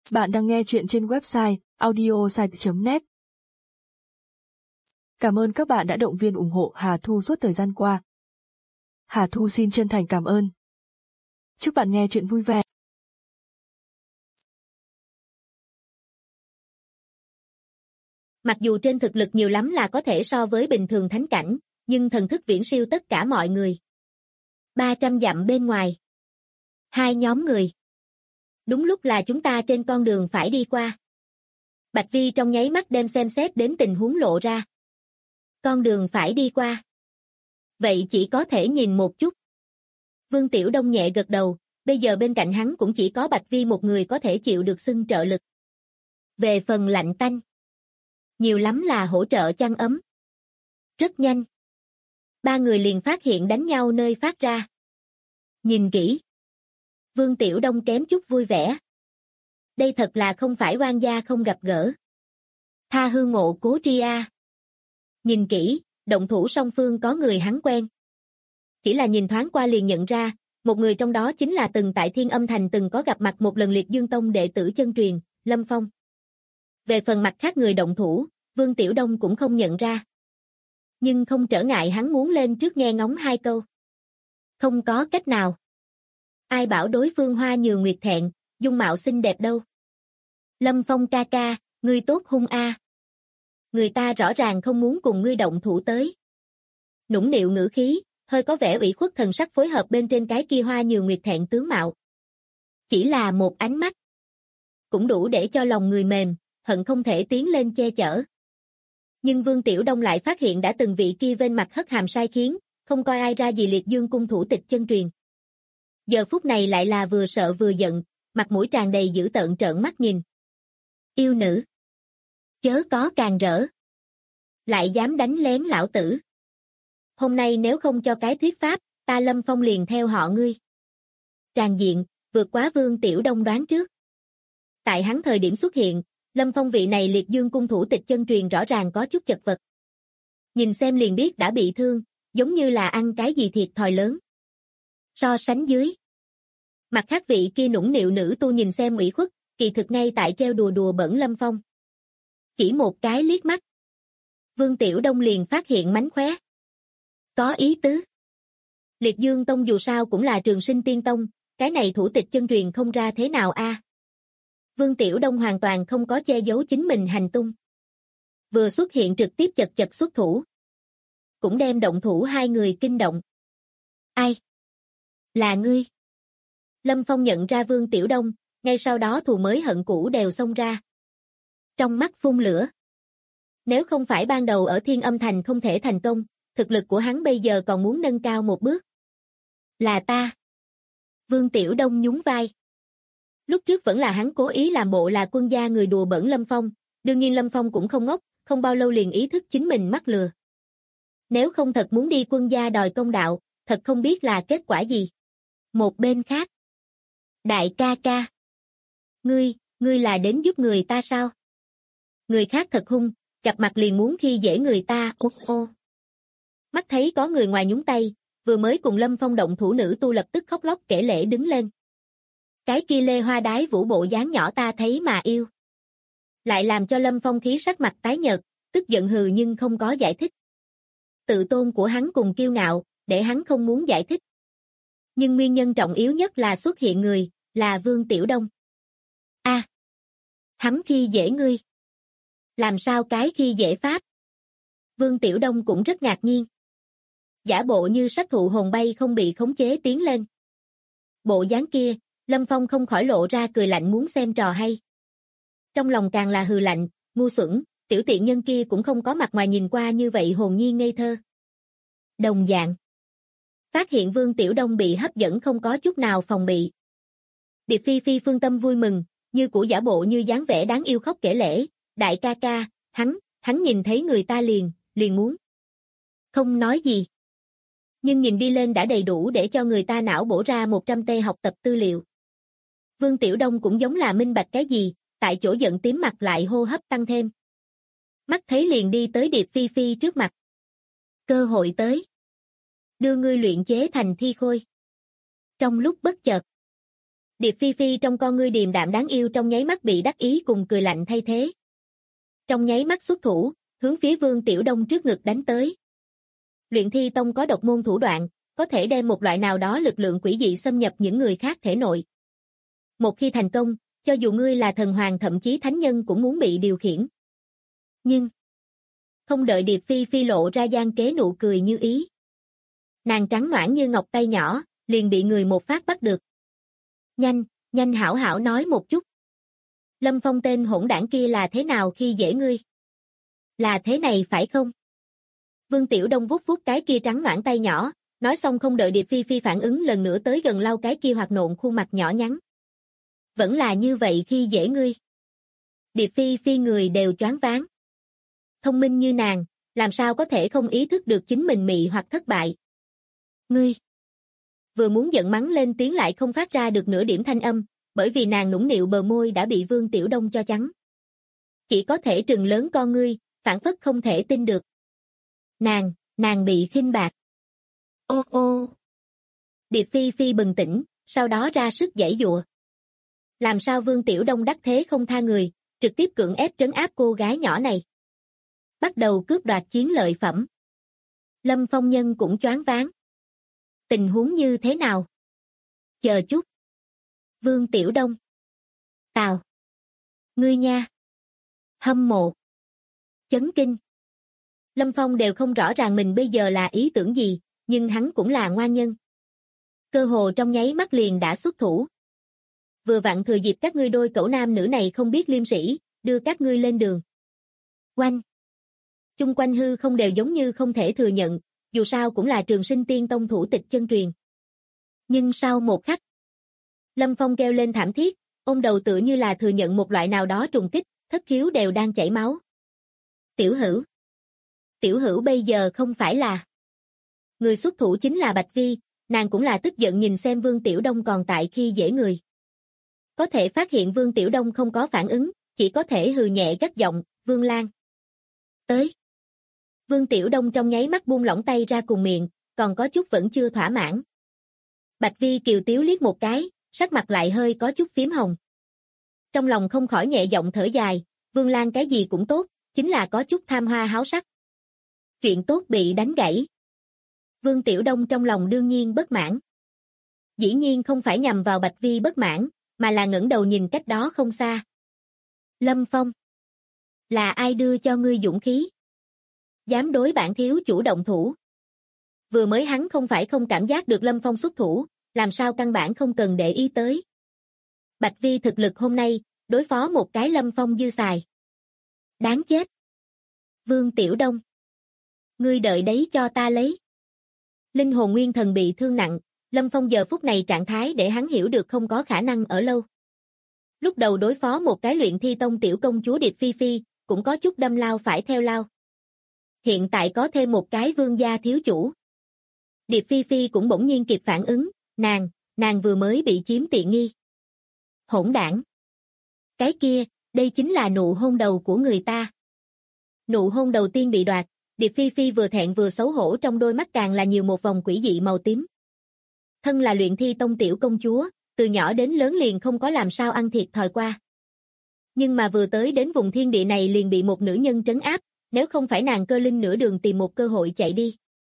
Bạn đang nghe chuyện trên website audiosite.net. Cảm ơn các bạn đã động viên ủng hộ Hà Thu suốt thời gian qua. Hà Thu xin chân thành cảm ơn. Chúc bạn nghe chuyện vui vẻ. Mặc dù trên thực lực nhiều lắm là có thể so với bình thường thánh cảnh, nhưng thần thức viễn siêu tất cả mọi người. 300 dặm bên ngoài. Hai nhóm người. Đúng lúc là chúng ta trên con đường phải đi qua. Bạch Vi trong nháy mắt đem xem xét đến tình huống lộ ra. Con đường phải đi qua. Vậy chỉ có thể nhìn một chút. Vương Tiểu Đông nhẹ gật đầu, bây giờ bên cạnh hắn cũng chỉ có Bạch Vi một người có thể chịu được xưng trợ lực. Về phần lạnh tanh, nhiều lắm là hỗ trợ chăn ấm. Rất nhanh. Ba người liền phát hiện đánh nhau nơi phát ra. Nhìn kỹ. Vương Tiểu Đông kém chút vui vẻ. Đây thật là không phải oan gia không gặp gỡ. Tha hư ngộ cố tri a. Nhìn kỹ, động thủ song phương có người hắn quen. Chỉ là nhìn thoáng qua liền nhận ra, một người trong đó chính là từng tại Thiên Âm Thành từng có gặp mặt một lần Liệt Dương Tông đệ tử chân truyền, Lâm Phong. Về phần mặt khác người động thủ, Vương Tiểu Đông cũng không nhận ra. Nhưng không trở ngại hắn muốn lên trước nghe ngóng hai câu. Không có cách nào. Ai bảo đối phương hoa nhường nguyệt thẹn, dung mạo xinh đẹp đâu. Lâm Phong ca ca, ngươi tốt hung a. Người ta rõ ràng không muốn cùng ngươi động thủ tới. Nũng nịu ngữ khí, hơi có vẻ ủy khuất thần sắc phối hợp bên trên cái kia hoa nhường nguyệt thẹn tướng mạo. Chỉ là một ánh mắt. Cũng đủ để cho lòng người mềm, hận không thể tiến lên che chở. Nhưng Vương Tiểu Đông lại phát hiện đã từng vị kia bên mặt hất hàm sai khiến, không coi ai ra gì Liệt Dương cung thủ tịch chân truyền. Giờ phút này lại là vừa sợ vừa giận, mặt mũi tràn đầy dữ tợn trợn mắt nhìn. Yêu nữ. Chớ có càng rỡ. Lại dám đánh lén lão tử. Hôm nay nếu không cho cái thuyết pháp, ta Lâm Phong liền theo họ ngươi. Tràn diện, vượt quá Vương Tiểu Đông đoán trước. Tại hắn thời điểm xuất hiện, Lâm Phong vị này Liệt Dương cung thủ tịch chân truyền rõ ràng có chút chật vật. Nhìn xem liền biết đã bị thương, giống như là ăn cái gì thiệt thòi lớn. So sánh dưới. Mặt khác vị kia nũng nịu nữ tu nhìn xem ủy khuất, kỳ thực ngay tại treo đùa đùa bẩn Lâm Phong. Chỉ một cái liếc mắt. Vương Tiểu Đông liền phát hiện mánh khóe. Có ý tứ. Liệt Dương Tông dù sao cũng là trường sinh tiên tông, cái này thủ tịch chân truyền không ra thế nào a. Vương Tiểu Đông hoàn toàn không có che giấu chính mình hành tung. Vừa xuất hiện trực tiếp chật chật xuất thủ. Cũng đem động thủ hai người kinh động. Ai? Là ngươi. Lâm Phong nhận ra Vương Tiểu Đông, ngay sau đó thù mới hận cũ đều xông ra. Trong mắt phun lửa. Nếu không phải ban đầu ở Thiên Âm Thành không thể thành công, thực lực của hắn bây giờ còn muốn nâng cao một bước. Là ta. Vương Tiểu Đông nhún vai. Lúc trước vẫn là hắn cố ý làm bộ là quân gia người đùa bẩn Lâm Phong, đương nhiên Lâm Phong cũng không ngốc, không bao lâu liền ý thức chính mình mắc lừa. Nếu không thật muốn đi quân gia đòi công đạo, thật không biết là kết quả gì. Một bên khác. Đại ca ca. Ngươi là đến giúp người ta sao? Người khác thật hung, gặp mặt liền muốn khi dễ người ta, ô. Mắt thấy có người ngoài nhúng tay, vừa mới cùng Lâm Phong động thủ nữ tu lập tức khóc lóc kể lể đứng lên. Cái kia lê hoa đái vũ bộ dáng nhỏ ta thấy mà yêu. Lại làm cho Lâm Phong khí sắc mặt tái nhợt, tức giận hừ nhưng không có giải thích. Tự tôn của hắn cùng kiêu ngạo, để hắn không muốn giải thích. Nhưng nguyên nhân trọng yếu nhất là xuất hiện người, là Vương Tiểu Đông. A, hắn khi dễ ngươi. Làm sao cái khi dễ pháp? Vương Tiểu Đông cũng rất ngạc nhiên. Giả bộ như sát thụ hồn bay không bị khống chế tiến lên. Bộ dáng kia, Lâm Phong không khỏi lộ ra cười lạnh muốn xem trò hay. Trong lòng càng là hừ lạnh, ngu xuẩn, tiểu tiện nhân kia cũng không có mặt ngoài nhìn qua như vậy hồn nhiên ngây thơ. Đồng dạng. Phát hiện Vương Tiểu Đông bị hấp dẫn không có chút nào phòng bị. Điệp Phi Phi phương tâm vui mừng, như cũ giả bộ như dáng vẻ đáng yêu khóc kể lể, đại ca ca, hắn nhìn thấy người ta liền muốn. Không nói gì. Nhưng nhìn đi lên đã đầy đủ để cho người ta não bổ ra 100 tê học tập tư liệu. Vương Tiểu Đông cũng giống là minh bạch cái gì, tại chỗ giận tím mặt lại hô hấp tăng thêm. Mắt thấy liền đi tới Điệp Phi Phi trước mặt. Cơ hội tới. Đưa ngươi luyện chế thành thi khôi. Trong lúc bất chợt. Điệp Phi Phi trong con ngươi điềm đạm đáng yêu trong nháy mắt bị đắc ý cùng cười lạnh thay thế. Trong nháy mắt xuất thủ, hướng phía Vương Tiểu Đông trước ngực đánh tới. Luyện Thi Tông có độc môn thủ đoạn, có thể đem một loại nào đó lực lượng quỷ dị xâm nhập những người khác thể nội. Một khi thành công, cho dù ngươi là thần hoàng thậm chí thánh nhân cũng muốn bị điều khiển. Nhưng, không đợi Điệp Phi Phi lộ ra gian kế nụ cười như ý. Nàng trắng nõn như ngọc tay nhỏ, liền bị người một phát bắt được. Nhanh hảo hảo nói một chút. Lâm Phong tên hỗn đảng kia là thế nào khi dễ ngươi? Là thế này phải không? Vương Tiểu Đông vuốt vuốt cái kia trắng nõn tay nhỏ, nói xong không đợi Điệp Phi Phi phản ứng lần nữa tới gần lau cái kia hoạt nộn khuôn mặt nhỏ nhắn. Vẫn là như vậy khi dễ ngươi. Điệp Phi Phi người đều choáng váng. Thông minh như nàng, làm sao có thể không ý thức được chính mình mị hoặc thất bại. Ngươi. Vừa muốn giận mắng lên tiếng lại không phát ra được nửa điểm thanh âm, bởi vì nàng nũng nịu bờ môi đã bị Vương Tiểu Đông cho trắng. Chỉ có thể trừng lớn con ngươi, phản phất không thể tin được. Nàng bị khinh bạc. Ô. Điệp Phi Phi bừng tỉnh, sau đó ra sức giãy giụa. Làm sao Vương Tiểu Đông đắc thế không tha người, trực tiếp cưỡng ép trấn áp cô gái nhỏ này. Bắt đầu cướp đoạt chiến lợi phẩm. Lâm Phong Nhân cũng choáng váng. Tình huống như thế nào? Chờ chút. Vương Tiểu Đông. Tào. Ngươi nha. Hâm mộ. Chấn kinh. Lâm Phong đều không rõ ràng mình bây giờ là ý tưởng gì, nhưng hắn cũng là ngoan nhân. Cơ hồ trong nháy mắt liền đã xuất thủ. Vừa vặn thừa dịp các ngươi đôi cẩu nam nữ này không biết liêm sỉ, đưa các ngươi lên đường. Oanh. Chung quanh hư không đều giống như không thể thừa nhận, dù sao cũng là Trường Sinh Tiên Tông thủ tịch chân truyền. Nhưng sau một khắc, Lâm Phong kêu lên thảm thiết, ôm đầu tựa như là thừa nhận một loại nào đó trùng kích, thất khiếu đều đang chảy máu. Tiểu Hữu bây giờ không phải là. Người xuất thủ chính là Bạch Vi, nàng cũng là tức giận nhìn xem Vương Tiểu Đông còn tại khi dễ người. Có thể phát hiện Vương Tiểu Đông không có phản ứng, chỉ có thể hừ nhẹ gắt giọng, Vương Lan. Tới. Vương Tiểu Đông trong nháy mắt buông lỏng tay ra cùng miệng, còn có chút vẫn chưa thỏa mãn. Bạch Vi kiều tiếu liếc một cái, sắc mặt lại hơi có chút phím hồng. Trong lòng không khỏi nhẹ giọng thở dài, Vương Lan cái gì cũng tốt, chính là có chút tham hoa háo sắc. Chuyện tốt bị đánh gãy. Vương Tiểu Đông trong lòng đương nhiên bất mãn. Dĩ nhiên không phải nhằm vào Bạch Vi bất mãn, mà là ngẩng đầu nhìn cách đó không xa. Lâm Phong. Là ai đưa cho ngươi dũng khí? Dám đối bản thiếu chủ động thủ. Vừa mới hắn không phải không cảm giác được Lâm Phong xuất thủ, làm sao căn bản không cần để ý tới. Bạch Vi thực lực hôm nay, đối phó một cái Lâm Phong dư xài. Đáng chết. Vương Tiểu Đông. Ngươi đợi đấy cho ta lấy. Linh hồn nguyên thần bị thương nặng, Lâm Phong giờ phút này trạng thái để hắn hiểu được không có khả năng ở lâu. Lúc đầu đối phó một cái Luyện Thi Tông tiểu công chúa Điệp Phi Phi, cũng có chút đâm lao phải theo lao. Hiện tại có thêm một cái vương gia thiếu chủ. Điệp Phi Phi cũng bỗng nhiên kịp phản ứng, nàng vừa mới bị chiếm tiện nghi. Hỗn đảng. Cái kia, đây chính là nụ hôn đầu của người ta. Nụ hôn đầu tiên bị đoạt, Điệp Phi Phi vừa thẹn vừa xấu hổ trong đôi mắt càng là nhiều một vòng quỷ dị màu tím. Thân là Luyện Thi Tông tiểu công chúa, từ nhỏ đến lớn liền không có làm sao ăn thiệt thòi qua. Nhưng mà vừa tới đến vùng thiên địa này liền bị một nữ nhân trấn áp, nếu không phải nàng cơ linh nửa đường tìm một cơ hội chạy đi.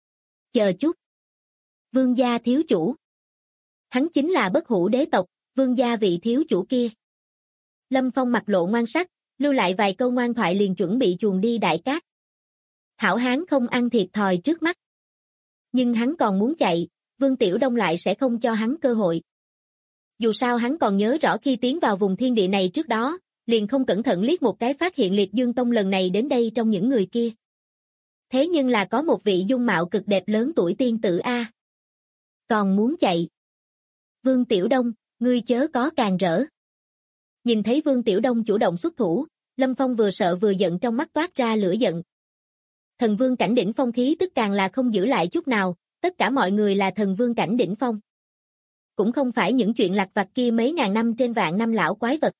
Chờ chút. Vương gia thiếu chủ. Hắn chính là Bất Hủ đế tộc, vương gia vị thiếu chủ kia. Lâm Phong mặt lộ ngoan sắc, lưu lại vài câu ngoan thoại liền chuẩn bị chuồn đi Đại Cát. Hảo hán không ăn thiệt thòi trước mắt. Nhưng hắn còn muốn chạy, Vương Tiểu Đông lại sẽ không cho hắn cơ hội. Dù sao hắn còn nhớ rõ khi tiến vào vùng thiên địa này trước đó, liền không cẩn thận liếc một cái phát hiện Liệt Dương Tông lần này đến đây trong những người kia. Thế nhưng là có một vị dung mạo cực đẹp lớn tuổi tiên tử A. Còn muốn chạy. Vương Tiểu Đông, ngươi chớ có càng rỡ. Nhìn thấy Vương Tiểu Đông chủ động xuất thủ, Lâm Phong vừa sợ vừa giận trong mắt toát ra lửa giận. Thần vương cảnh đỉnh phong khí tức càng là không giữ lại chút nào, tất cả mọi người là thần vương cảnh đỉnh phong. Cũng không phải những chuyện lặt vặt kia mấy ngàn năm trên vạn năm lão quái vật.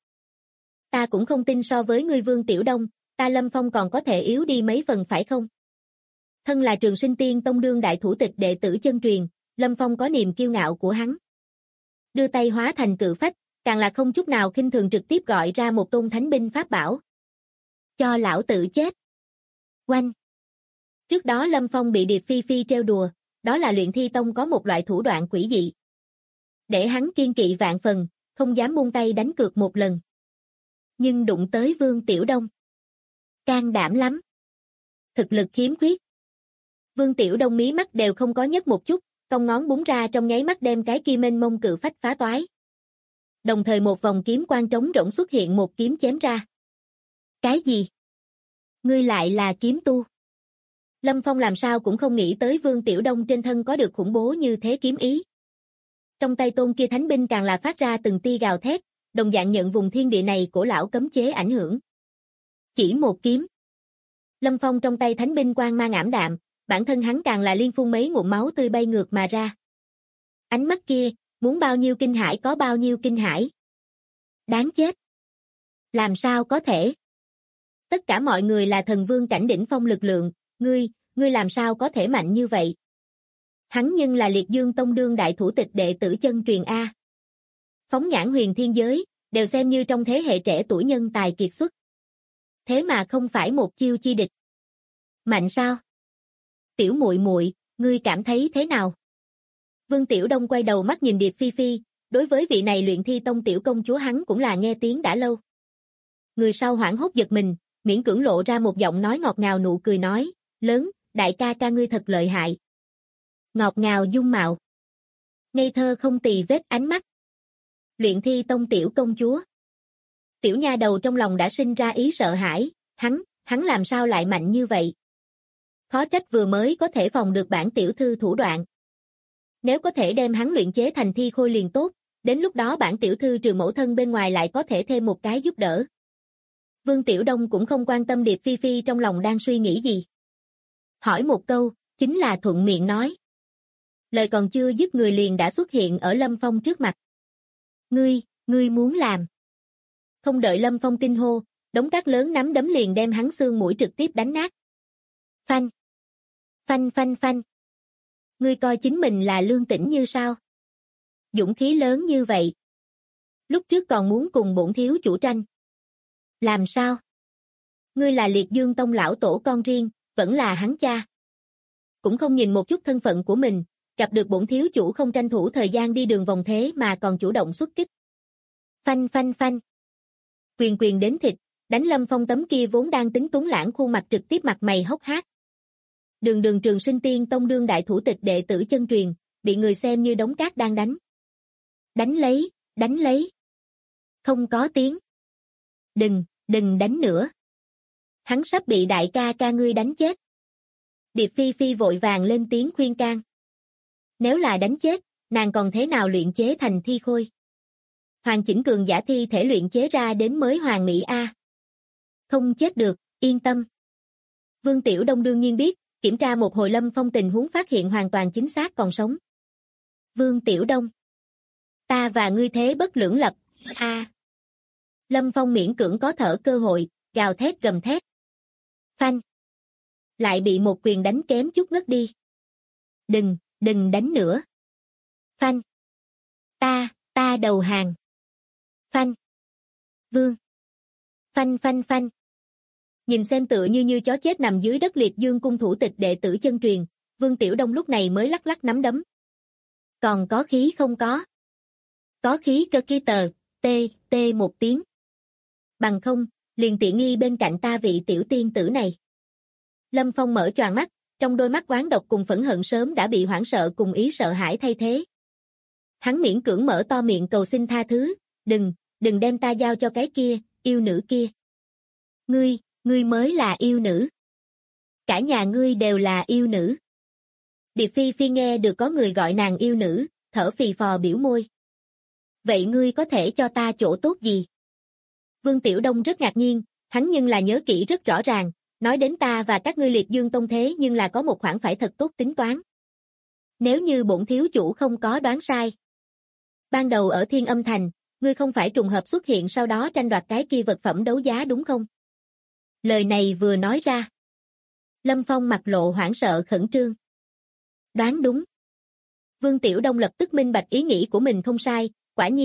Ta cũng không tin so với ngươi Vương Tiểu Đông, ta Lâm Phong còn có thể yếu đi mấy phần phải không? Thân là Trường Sinh Tiên Tông đương đại thủ tịch đệ tử chân truyền, Lâm Phong có niềm kiêu ngạo của hắn. Đưa tay hóa thành cự phách, càng là không chút nào khinh thường trực tiếp gọi ra một tôn thánh binh pháp bảo. Cho lão tử chết. Oanh. Trước đó Lâm Phong bị Điệp Phi Phi trêu đùa, đó là luyện thi tông có một loại thủ đoạn quỷ dị. Để hắn kiên kỵ vạn phần, không dám buông tay đánh cược một lần. Nhưng đụng tới Vương Tiểu Đông. Can đảm lắm. Thực lực khiếm khuyết. Vương Tiểu Đông mí mắt đều không có nhấc một chút, cong ngón búng ra trong nháy mắt đem cái kia mênh mông cự phách phá toái. Đồng thời một vòng kiếm quang trống rỗng xuất hiện một kiếm chém ra. Cái gì? Ngươi lại là kiếm tu? Lâm Phong làm sao cũng không nghĩ tới Vương Tiểu Đông trên thân có được khủng bố như thế kiếm ý. Trong tay tôn kia thánh binh càng là phát ra từng tia gào thét, đồng dạng nhận vùng thiên địa này của lão cấm chế ảnh hưởng. Chỉ một kiếm. Lâm Phong trong tay thánh binh quang mang ảm đạm, bản thân hắn càng là liên phun mấy ngụm máu tươi bay ngược mà ra. Ánh mắt kia, muốn bao nhiêu kinh hãi có bao nhiêu kinh hãi. Đáng chết. Làm sao có thể? Tất cả mọi người là thần vương cảnh đỉnh phong lực lượng, ngươi làm sao có thể mạnh như vậy? Hắn nhưng là Liệt Dương Tông đương đại thủ tịch đệ tử chân truyền A. Phóng nhãn huyền thiên giới, đều xem như trong thế hệ trẻ tuổi nhân tài kiệt xuất. Thế mà không phải một chiêu chi địch. Mạnh sao? Tiểu muội muội, ngươi cảm thấy thế nào? Vương Tiểu Đông quay đầu mắt nhìn Điệp Phi Phi, đối với vị này luyện thi tông tiểu công chúa hắn cũng là nghe tiếng đã lâu. Người sau hoảng hốt giật mình, miễn cưỡng lộ ra một giọng nói ngọt ngào nụ cười nói, lớn, đại ca ca ngươi thật lợi hại. Ngọt ngào dung mạo. Ngây thơ không tì vết ánh mắt. Luyện thi tông tiểu công chúa. Tiểu nha đầu trong lòng đã sinh ra ý sợ hãi, hắn làm sao lại mạnh như vậy? Khó trách vừa mới có thể phòng được bản tiểu thư thủ đoạn. Nếu có thể đem hắn luyện chế thành thi khôi liền tốt, đến lúc đó bản tiểu thư trừ mẫu thân bên ngoài lại có thể thêm một cái giúp đỡ. Vương Tiểu Đông cũng không quan tâm Điệp Phi Phi trong lòng đang suy nghĩ gì. Hỏi một câu, chính là thuận miệng nói. Lời còn chưa dứt người liền đã xuất hiện ở Lâm Phong trước mặt. Ngươi muốn làm. Không đợi Lâm Phong kinh hô, đống cát lớn nắm đấm liền đem hắn xương mũi trực tiếp đánh nát. Phanh. Phanh phanh phanh. Ngươi coi chính mình là Lương Tĩnh Như sao? Dũng khí lớn như vậy. Lúc trước còn muốn cùng bổn thiếu chủ tranh. Làm sao? Ngươi là Liệt Dương Tông lão tổ con riêng, vẫn là hắn cha. Cũng không nhìn một chút thân phận của mình, gặp được bổn thiếu chủ không tranh thủ thời gian đi đường vòng thế mà còn chủ động xuất kích. Phanh phanh phanh. Quyền quyền đến thịt, đánh Lâm Phong tấm kia vốn đang tính tuấn lãng khuôn mặt trực tiếp mặt mày hốc hác. Đường Trường Sinh Tiên Tông đương đại thủ tịch đệ tử chân truyền, bị người xem như đống cát đang đánh. Đánh lấy. Không có tiếng. Đừng đánh nữa. Hắn sắp bị đại ca ca ngươi đánh chết. Điệp Phi Phi vội vàng lên tiếng khuyên can. Nếu là đánh chết, nàng còn thế nào luyện chế thành thi khôi? Hoàn chỉnh cường giả thi thể luyện chế ra đến mới hoàn mỹ a. Không chết được, yên tâm. Vương Tiểu Đông đương nhiên biết, kiểm tra một hồi Lâm Phong tình huống phát hiện hoàn toàn chính xác còn sống. Vương Tiểu Đông. Ta và ngươi thế bất lưỡng lập, a. Lâm Phong miễn cưỡng có thở cơ hội, gào thét gầm thét. Phanh. Lại bị một quyền đánh kém chút ngất đi. Đừng đánh nữa. Phanh. Ta đầu hàng. Phanh. Vương. Phanh phanh phanh. Nhìn xem tựa như chó chết nằm dưới đất Liệt Dương cung thủ tịch đệ tử chân truyền, Vương Tiểu Đông lúc này mới lắc lắc nắm đấm. Còn có khí không có? Có khí cơ kia tờ, tê một tiếng. Bằng không, liền tiện nghi bên cạnh ta vị tiểu tiên tử này. Lâm Phong mở choàng mắt, trong đôi mắt oán độc cùng phẫn hận sớm đã bị hoảng sợ cùng ý sợ hãi thay thế. Hắn miễn cưỡng mở to miệng cầu xin tha thứ, đừng đem ta giao cho cái kia, yêu nữ kia. Ngươi mới là yêu nữ. Cả nhà ngươi đều là yêu nữ. Điệp Phi Phi nghe được có người gọi nàng yêu nữ, thở phì phò biểu môi. Vậy ngươi có thể cho ta chỗ tốt gì? Vương Tiểu Đông rất ngạc nhiên, hắn nhưng là nhớ kỹ rất rõ ràng, nói đến ta và các ngươi Liệt Dương Tông thế nhưng là có một khoản phải thật tốt tính toán. Nếu như bổn thiếu chủ không có đoán sai. Ban đầu ở Thiên Âm Thành, ngươi không phải trùng hợp xuất hiện sau đó tranh đoạt cái kia vật phẩm đấu giá đúng không? Lời này vừa nói ra. Lâm Phong mặt lộ hoảng sợ khẩn trương. Đoán đúng. Vương Tiểu Đông lập tức minh bạch ý nghĩ của mình không sai, quả nhiên,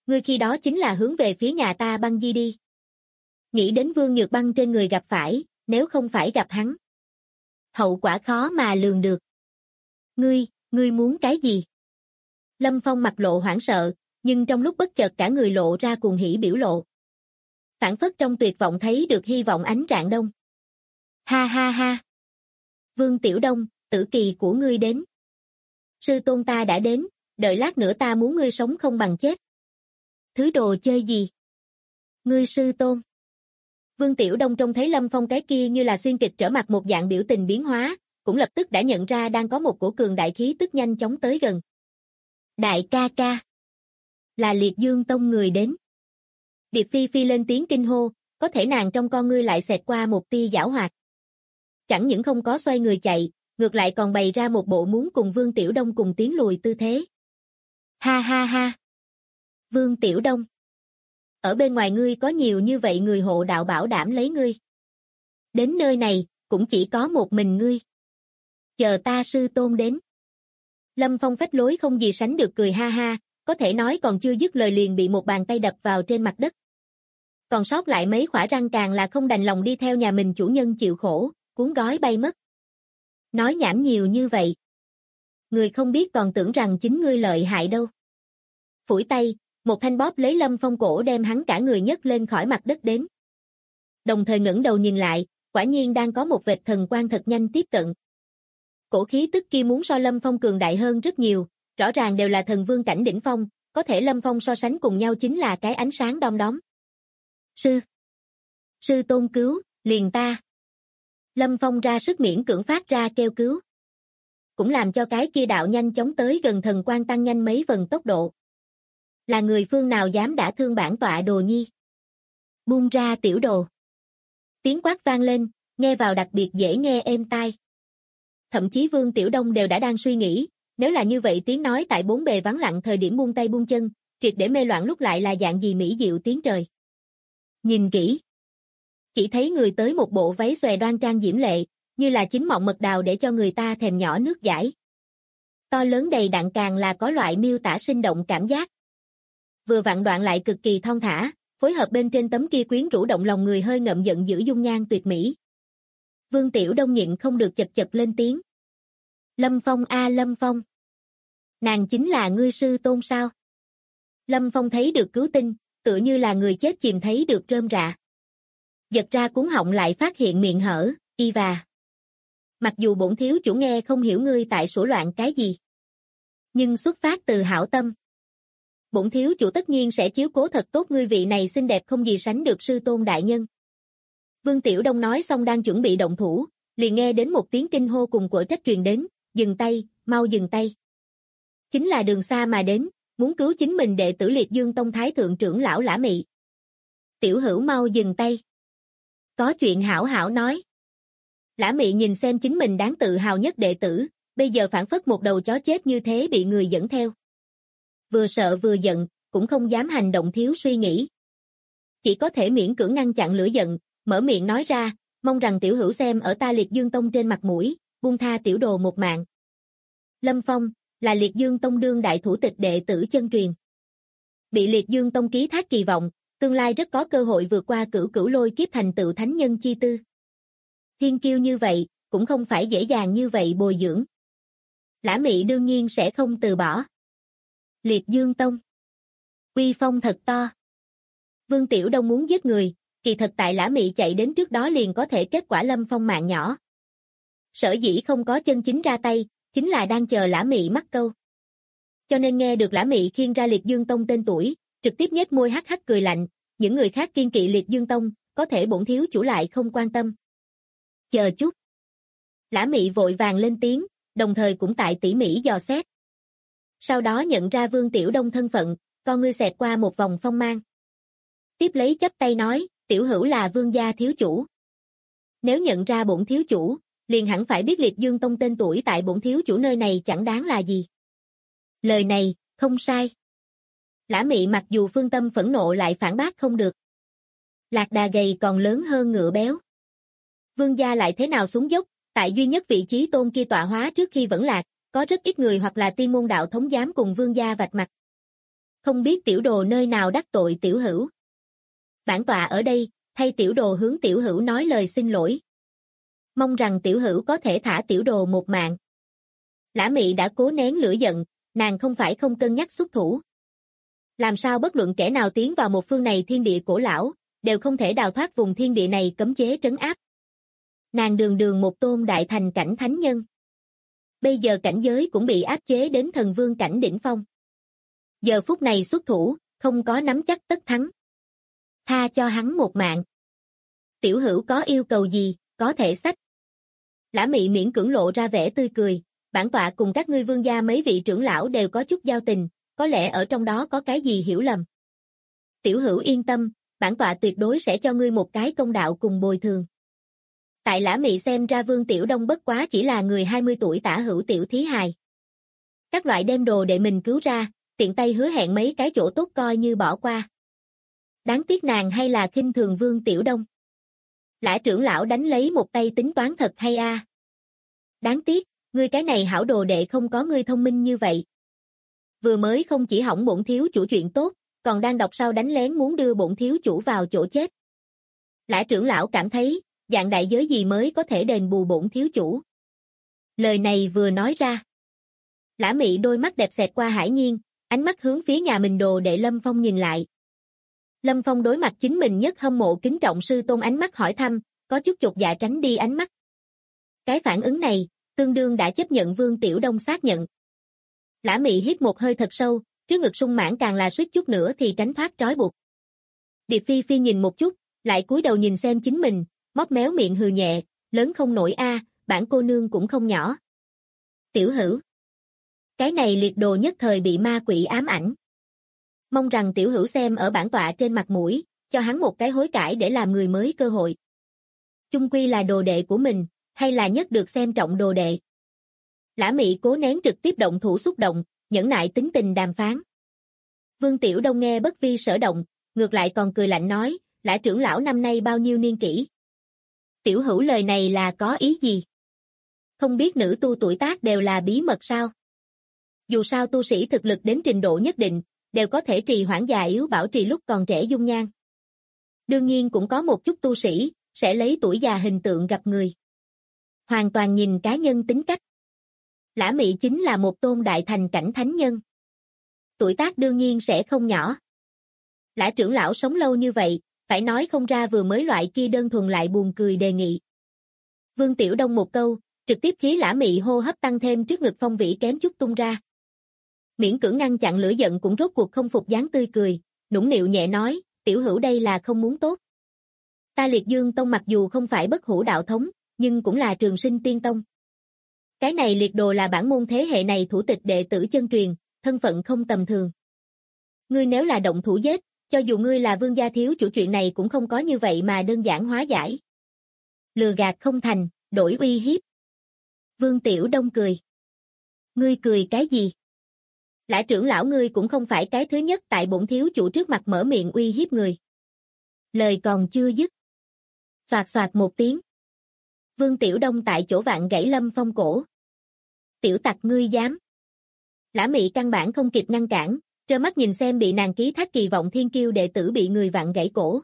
ngươi khi đó chính là hướng về phía nhà ta băng di đi. Nghĩ đến Vương Nhược Băng trên người gặp phải, nếu không phải gặp hắn. Hậu quả khó mà lường được. Ngươi muốn cái gì? Lâm Phong mặt lộ hoảng sợ, nhưng trong lúc bất chợt cả người lộ ra cuồng hỉ biểu lộ. Phảng phất trong tuyệt vọng thấy được hy vọng ánh rạng đông. Ha ha ha! Vương Tiểu Đông, tử kỳ của ngươi đến. Sư tôn ta đã đến, đợi lát nữa ta muốn ngươi sống không bằng chết. Thứ đồ chơi gì? Ngươi sư tôn. Vương Tiểu Đông trông thấy Lâm Phong cái kia như là xuyên kịch trở mặt một dạng biểu tình biến hóa, cũng lập tức đã nhận ra đang có một cổ cường đại khí tức nhanh chóng tới gần. Đại ca ca. Là Liệt Dương Tông người đến. Điệp Phi Phi lên tiếng kinh hô, có thể nàng trong con ngươi lại xẹt qua một tia giảo hoạt. Chẳng những không có xoay người chạy, ngược lại còn bày ra một bộ muốn cùng Vương Tiểu Đông cùng tiến lùi tư thế. Ha ha ha. Vương Tiểu Đông. Ở bên ngoài ngươi có nhiều như vậy người hộ đạo bảo đảm lấy ngươi. Đến nơi này, cũng chỉ có một mình ngươi. Chờ ta sư tôn đến. Lâm Phong phách lối không gì sánh được cười ha ha, có thể nói còn chưa dứt lời liền bị một bàn tay đập vào trên mặt đất. Còn sót lại mấy khỏa răng càng là không đành lòng đi theo nhà mình chủ nhân chịu khổ, cuốn gói bay mất. Nói nhảm nhiều như vậy. Người không biết còn tưởng rằng chính ngươi lợi hại đâu. Phủi tay, một thanh bóp lấy Lâm Phong cổ đem hắn cả người nhấc lên khỏi mặt đất đến. Đồng thời ngẩng đầu nhìn lại, quả nhiên đang có một vệt thần quang thật nhanh tiếp cận. Cổ khí tức kia muốn so Lâm Phong cường đại hơn rất nhiều, rõ ràng đều là thần vương cảnh đỉnh phong, có thể Lâm Phong so sánh cùng nhau chính là cái ánh sáng đom đóm. Sư tôn cứu, liền ta. Lâm Phong ra sức miễn cưỡng phát ra kêu cứu. Cũng làm cho cái kia đạo nhanh chóng tới gần thần quang tăng nhanh mấy phần tốc độ. Là người phương nào dám đả thương bản tọa đồ nhi? Buông ra tiểu đồ. Tiếng quát vang lên, nghe vào đặc biệt dễ nghe êm tai. Thậm chí Vương Tiểu Đông đều đã đang suy nghĩ, nếu là như vậy tiếng nói tại bốn bề vắng lặng thời điểm buông tay buông chân, triệt để mê loạn lúc lại là dạng gì mỹ diệu tiếng trời. Nhìn kỹ. Chỉ thấy người tới một bộ váy xòe đoan trang diễm lệ, như là chín mọng mật đào để cho người ta thèm nhỏ nước dãi. To lớn đầy đặn càng là có loại miêu tả sinh động cảm giác. Vừa vặn đoạn lại cực kỳ thon thả, phối hợp bên trên tấm kia quyến rũ động lòng người hơi ngậm giận giữ dung nhan tuyệt mỹ. Vương Tiểu Đông nhịn không được chật chật lên tiếng. Lâm Phong a Lâm Phong. Nàng chính là ngươi sư tôn sao? Lâm Phong thấy được cứu tinh, tựa như là người chết chìm thấy được rơm rạ. Giật ra cuốn họng lại phát hiện miệng hở, y và. Mặc dù bổn thiếu chủ nghe không hiểu ngươi tại sủa loạn cái gì. Nhưng xuất phát từ hảo tâm. Bổn thiếu chủ tất nhiên sẽ chiếu cố thật tốt ngươi vị này xinh đẹp không gì sánh được sư tôn đại nhân. Vương Tiểu Đông nói xong đang chuẩn bị động thủ, liền nghe đến một tiếng kinh hô cùng của trách truyền đến, dừng tay, mau dừng tay. Chính là đường xa mà đến, muốn cứu chính mình đệ tử Liệt Dương Tông Thái Thượng trưởng lão Lã Mị. Tiểu hữu mau dừng tay. Có chuyện hảo hảo nói. Lã Mị nhìn xem chính mình đáng tự hào nhất đệ tử, bây giờ phản phất một đầu chó chết như thế bị người dẫn theo. Vừa sợ vừa giận, cũng không dám hành động thiếu suy nghĩ. Chỉ có thể miễn cưỡng ngăn chặn lửa giận, mở miệng nói ra, mong rằng tiểu hữu xem ở ta Liệt Dương Tông trên mặt mũi, buông tha tiểu đồ một mạng. Lâm Phong, là Liệt Dương Tông đương đại thủ tịch đệ tử chân truyền. Bị Liệt Dương Tông ký thác kỳ vọng, tương lai rất có cơ hội vượt qua cửu cửu lôi kiếp thành tựu thánh nhân chi tư. Thiên kiêu như vậy, cũng không phải dễ dàng như vậy bồi dưỡng. Lã Mị đương nhiên sẽ không từ bỏ. Liệt Dương Tông. Uy phong thật to. Vương Tiểu Đông muốn giết người, kỳ thật tại Lã Mị chạy đến trước đó liền có thể kết quả Lâm Phong mạng nhỏ. Sở dĩ không có chân chính ra tay, chính là đang chờ Lã Mị mắc câu. Cho nên nghe được Lã Mị khiêng ra Liệt Dương Tông tên tuổi, trực tiếp nhếch môi hắc hắc cười lạnh, những người khác kiên kỵ Liệt Dương Tông, có thể bổn thiếu chủ lại không quan tâm. Chờ chút. Lã Mị vội vàng lên tiếng, đồng thời cũng tại tỉ mỉ dò xét. Sau đó nhận ra Vương Tiểu Đông thân phận, con ngươi xẹt qua một vòng phong mang. Tiếp lấy chắp tay nói, tiểu hữu là Vương gia thiếu chủ. Nếu nhận ra bổn thiếu chủ, liền hẳn phải biết Liệt Dương Tông tên tuổi tại bổn thiếu chủ nơi này chẳng đáng là gì. Lời này, không sai. Lã Mị mặc dù phương tâm phẫn nộ lại phản bác không được. Lạc đà gầy còn lớn hơn ngựa béo. Vương gia lại thế nào xuống dốc, tại duy nhất vị trí tôn kia tọa hóa trước khi vẫn lạc, có rất ít người hoặc là tiên môn đạo thống dám cùng vương gia vạch mặt. Không biết tiểu đồ nơi nào đắc tội tiểu hữu. Bản tọa ở đây, thay tiểu đồ hướng tiểu hữu nói lời xin lỗi. Mong rằng tiểu hữu có thể thả tiểu đồ một mạng. Lã Mị đã cố nén lửa giận, nàng không phải không cân nhắc xuất thủ. Làm sao bất luận kẻ nào tiến vào một phương này thiên địa cổ lão, đều không thể đào thoát vùng thiên địa này cấm chế trấn áp. Nàng đường đường một tôn đại thành cảnh thánh nhân. Bây giờ cảnh giới cũng bị áp chế đến thần vương cảnh đỉnh phong. Giờ phút này xuất thủ, không có nắm chắc tất thắng. Tha cho hắn một mạng. Tiểu hữu có yêu cầu gì, có thể xách. Lã Mị miễn cưỡng lộ ra vẻ tươi cười, bản tọa cùng các ngươi vương gia mấy vị trưởng lão đều có chút giao tình, có lẽ ở trong đó có cái gì hiểu lầm. Tiểu hữu yên tâm, bản tọa tuyệt đối sẽ cho ngươi một cái công đạo cùng bồi thường. Tại Lã Mị xem ra Vương Tiểu Đông bất quá chỉ là người 20 tuổi tả hữu tiểu thí hài. Các loại đem đồ để mình cứu ra, tiện tay hứa hẹn mấy cái chỗ tốt coi như bỏ qua. Đáng tiếc nàng hay là khinh thường Vương Tiểu Đông. Lã trưởng lão đánh lấy một tay tính toán thật hay a. Đáng tiếc, ngươi cái này hảo đồ đệ không có ngươi thông minh như vậy. Vừa mới không chỉ hỏng bổn thiếu chủ chuyện tốt, còn đang đọc sau đánh lén muốn đưa bổn thiếu chủ vào chỗ chết. Lã trưởng lão cảm thấy, dạng đại giới gì mới có thể đền bù bổn thiếu chủ. Lời này vừa nói ra. Lã Mị đôi mắt đẹp xẹt qua Hải Nhiên, ánh mắt hướng phía nhà mình đồ đệ Lâm Phong nhìn lại. Lâm Phong đối mặt chính mình nhất hâm mộ kính trọng sư tôn ánh mắt hỏi thăm, có chút chột dạ tránh đi ánh mắt. Cái phản ứng này, tương đương đã chấp nhận Vương Tiểu Đông xác nhận. Lã Mị hít một hơi thật sâu, trước ngực sung mãn càng là suýt chút nữa thì tránh thoát trói buộc. Điệp Phi Phi nhìn một chút, lại cúi đầu nhìn xem chính mình, móc méo miệng hừ nhẹ, lớn không nổi a, bản cô nương cũng không nhỏ. Tiểu hữu. Cái này liệt đồ nhất thời bị ma quỷ ám ảnh. Mong rằng tiểu hữu xem ở bản tọa trên mặt mũi, cho hắn một cái hối cải để làm người mới cơ hội. Chung quy là đồ đệ của mình, hay là nhất được xem trọng đồ đệ. Lã Mị cố nén trực tiếp động thủ xúc động, nhẫn nại tính tình đàm phán. Vương Tiểu Đông nghe bất vi sở động, ngược lại còn cười lạnh nói, Lã trưởng lão năm nay bao nhiêu niên kỷ? Tiểu hữu lời này là có ý gì? Không biết nữ tu tuổi tác đều là bí mật sao? Dù sao tu sĩ thực lực đến trình độ nhất định, đều có thể trì hoãn già yếu bảo trì lúc còn trẻ dung nhan. Đương nhiên cũng có một chút tu sĩ, sẽ lấy tuổi già hình tượng gặp người. Hoàn toàn nhìn cá nhân tính cách. Lã Mị chính là một tôn đại thành cảnh thánh nhân. Tuổi tác đương nhiên sẽ không nhỏ. Lã trưởng lão sống lâu như vậy, phải nói không ra vừa mới loại kia đơn thuần lại buồn cười đề nghị. Vương Tiểu Đông một câu, trực tiếp khí Lã Mị hô hấp tăng thêm trước ngực phong vĩ kém chút tung ra. Miễn cưỡng ngăn chặn lửa giận cũng rốt cuộc không phục dáng tươi cười, nũng nịu nhẹ nói, tiểu hữu đây là không muốn tốt. Ta Liệt Dương Tông mặc dù không phải bất hủ đạo thống, nhưng cũng là trường sinh tiên tông. Cái này liệt đồ là bản môn thế hệ này thủ tịch đệ tử chân truyền, thân phận không tầm thường. Ngươi nếu là động thủ giết, cho dù ngươi là vương gia thiếu chủ chuyện này cũng không có như vậy mà đơn giản hóa giải. Lừa gạt không thành, đổi uy hiếp. Vương Tiểu Đông cười. Ngươi cười cái gì? Lã trưởng lão ngươi cũng không phải cái thứ nhất tại bổn thiếu chủ trước mặt mở miệng uy hiếp người. Lời còn chưa dứt. Xoạt xoạt một tiếng. Vương Tiểu Đông tại chỗ vạn gãy Lâm Phong cổ. Tiểu tặc ngươi dám. Lã Mị căn bản không kịp ngăn cản, trơ mắt nhìn xem bị nàng ký thác kỳ vọng thiên kiêu đệ tử bị người vạn gãy cổ.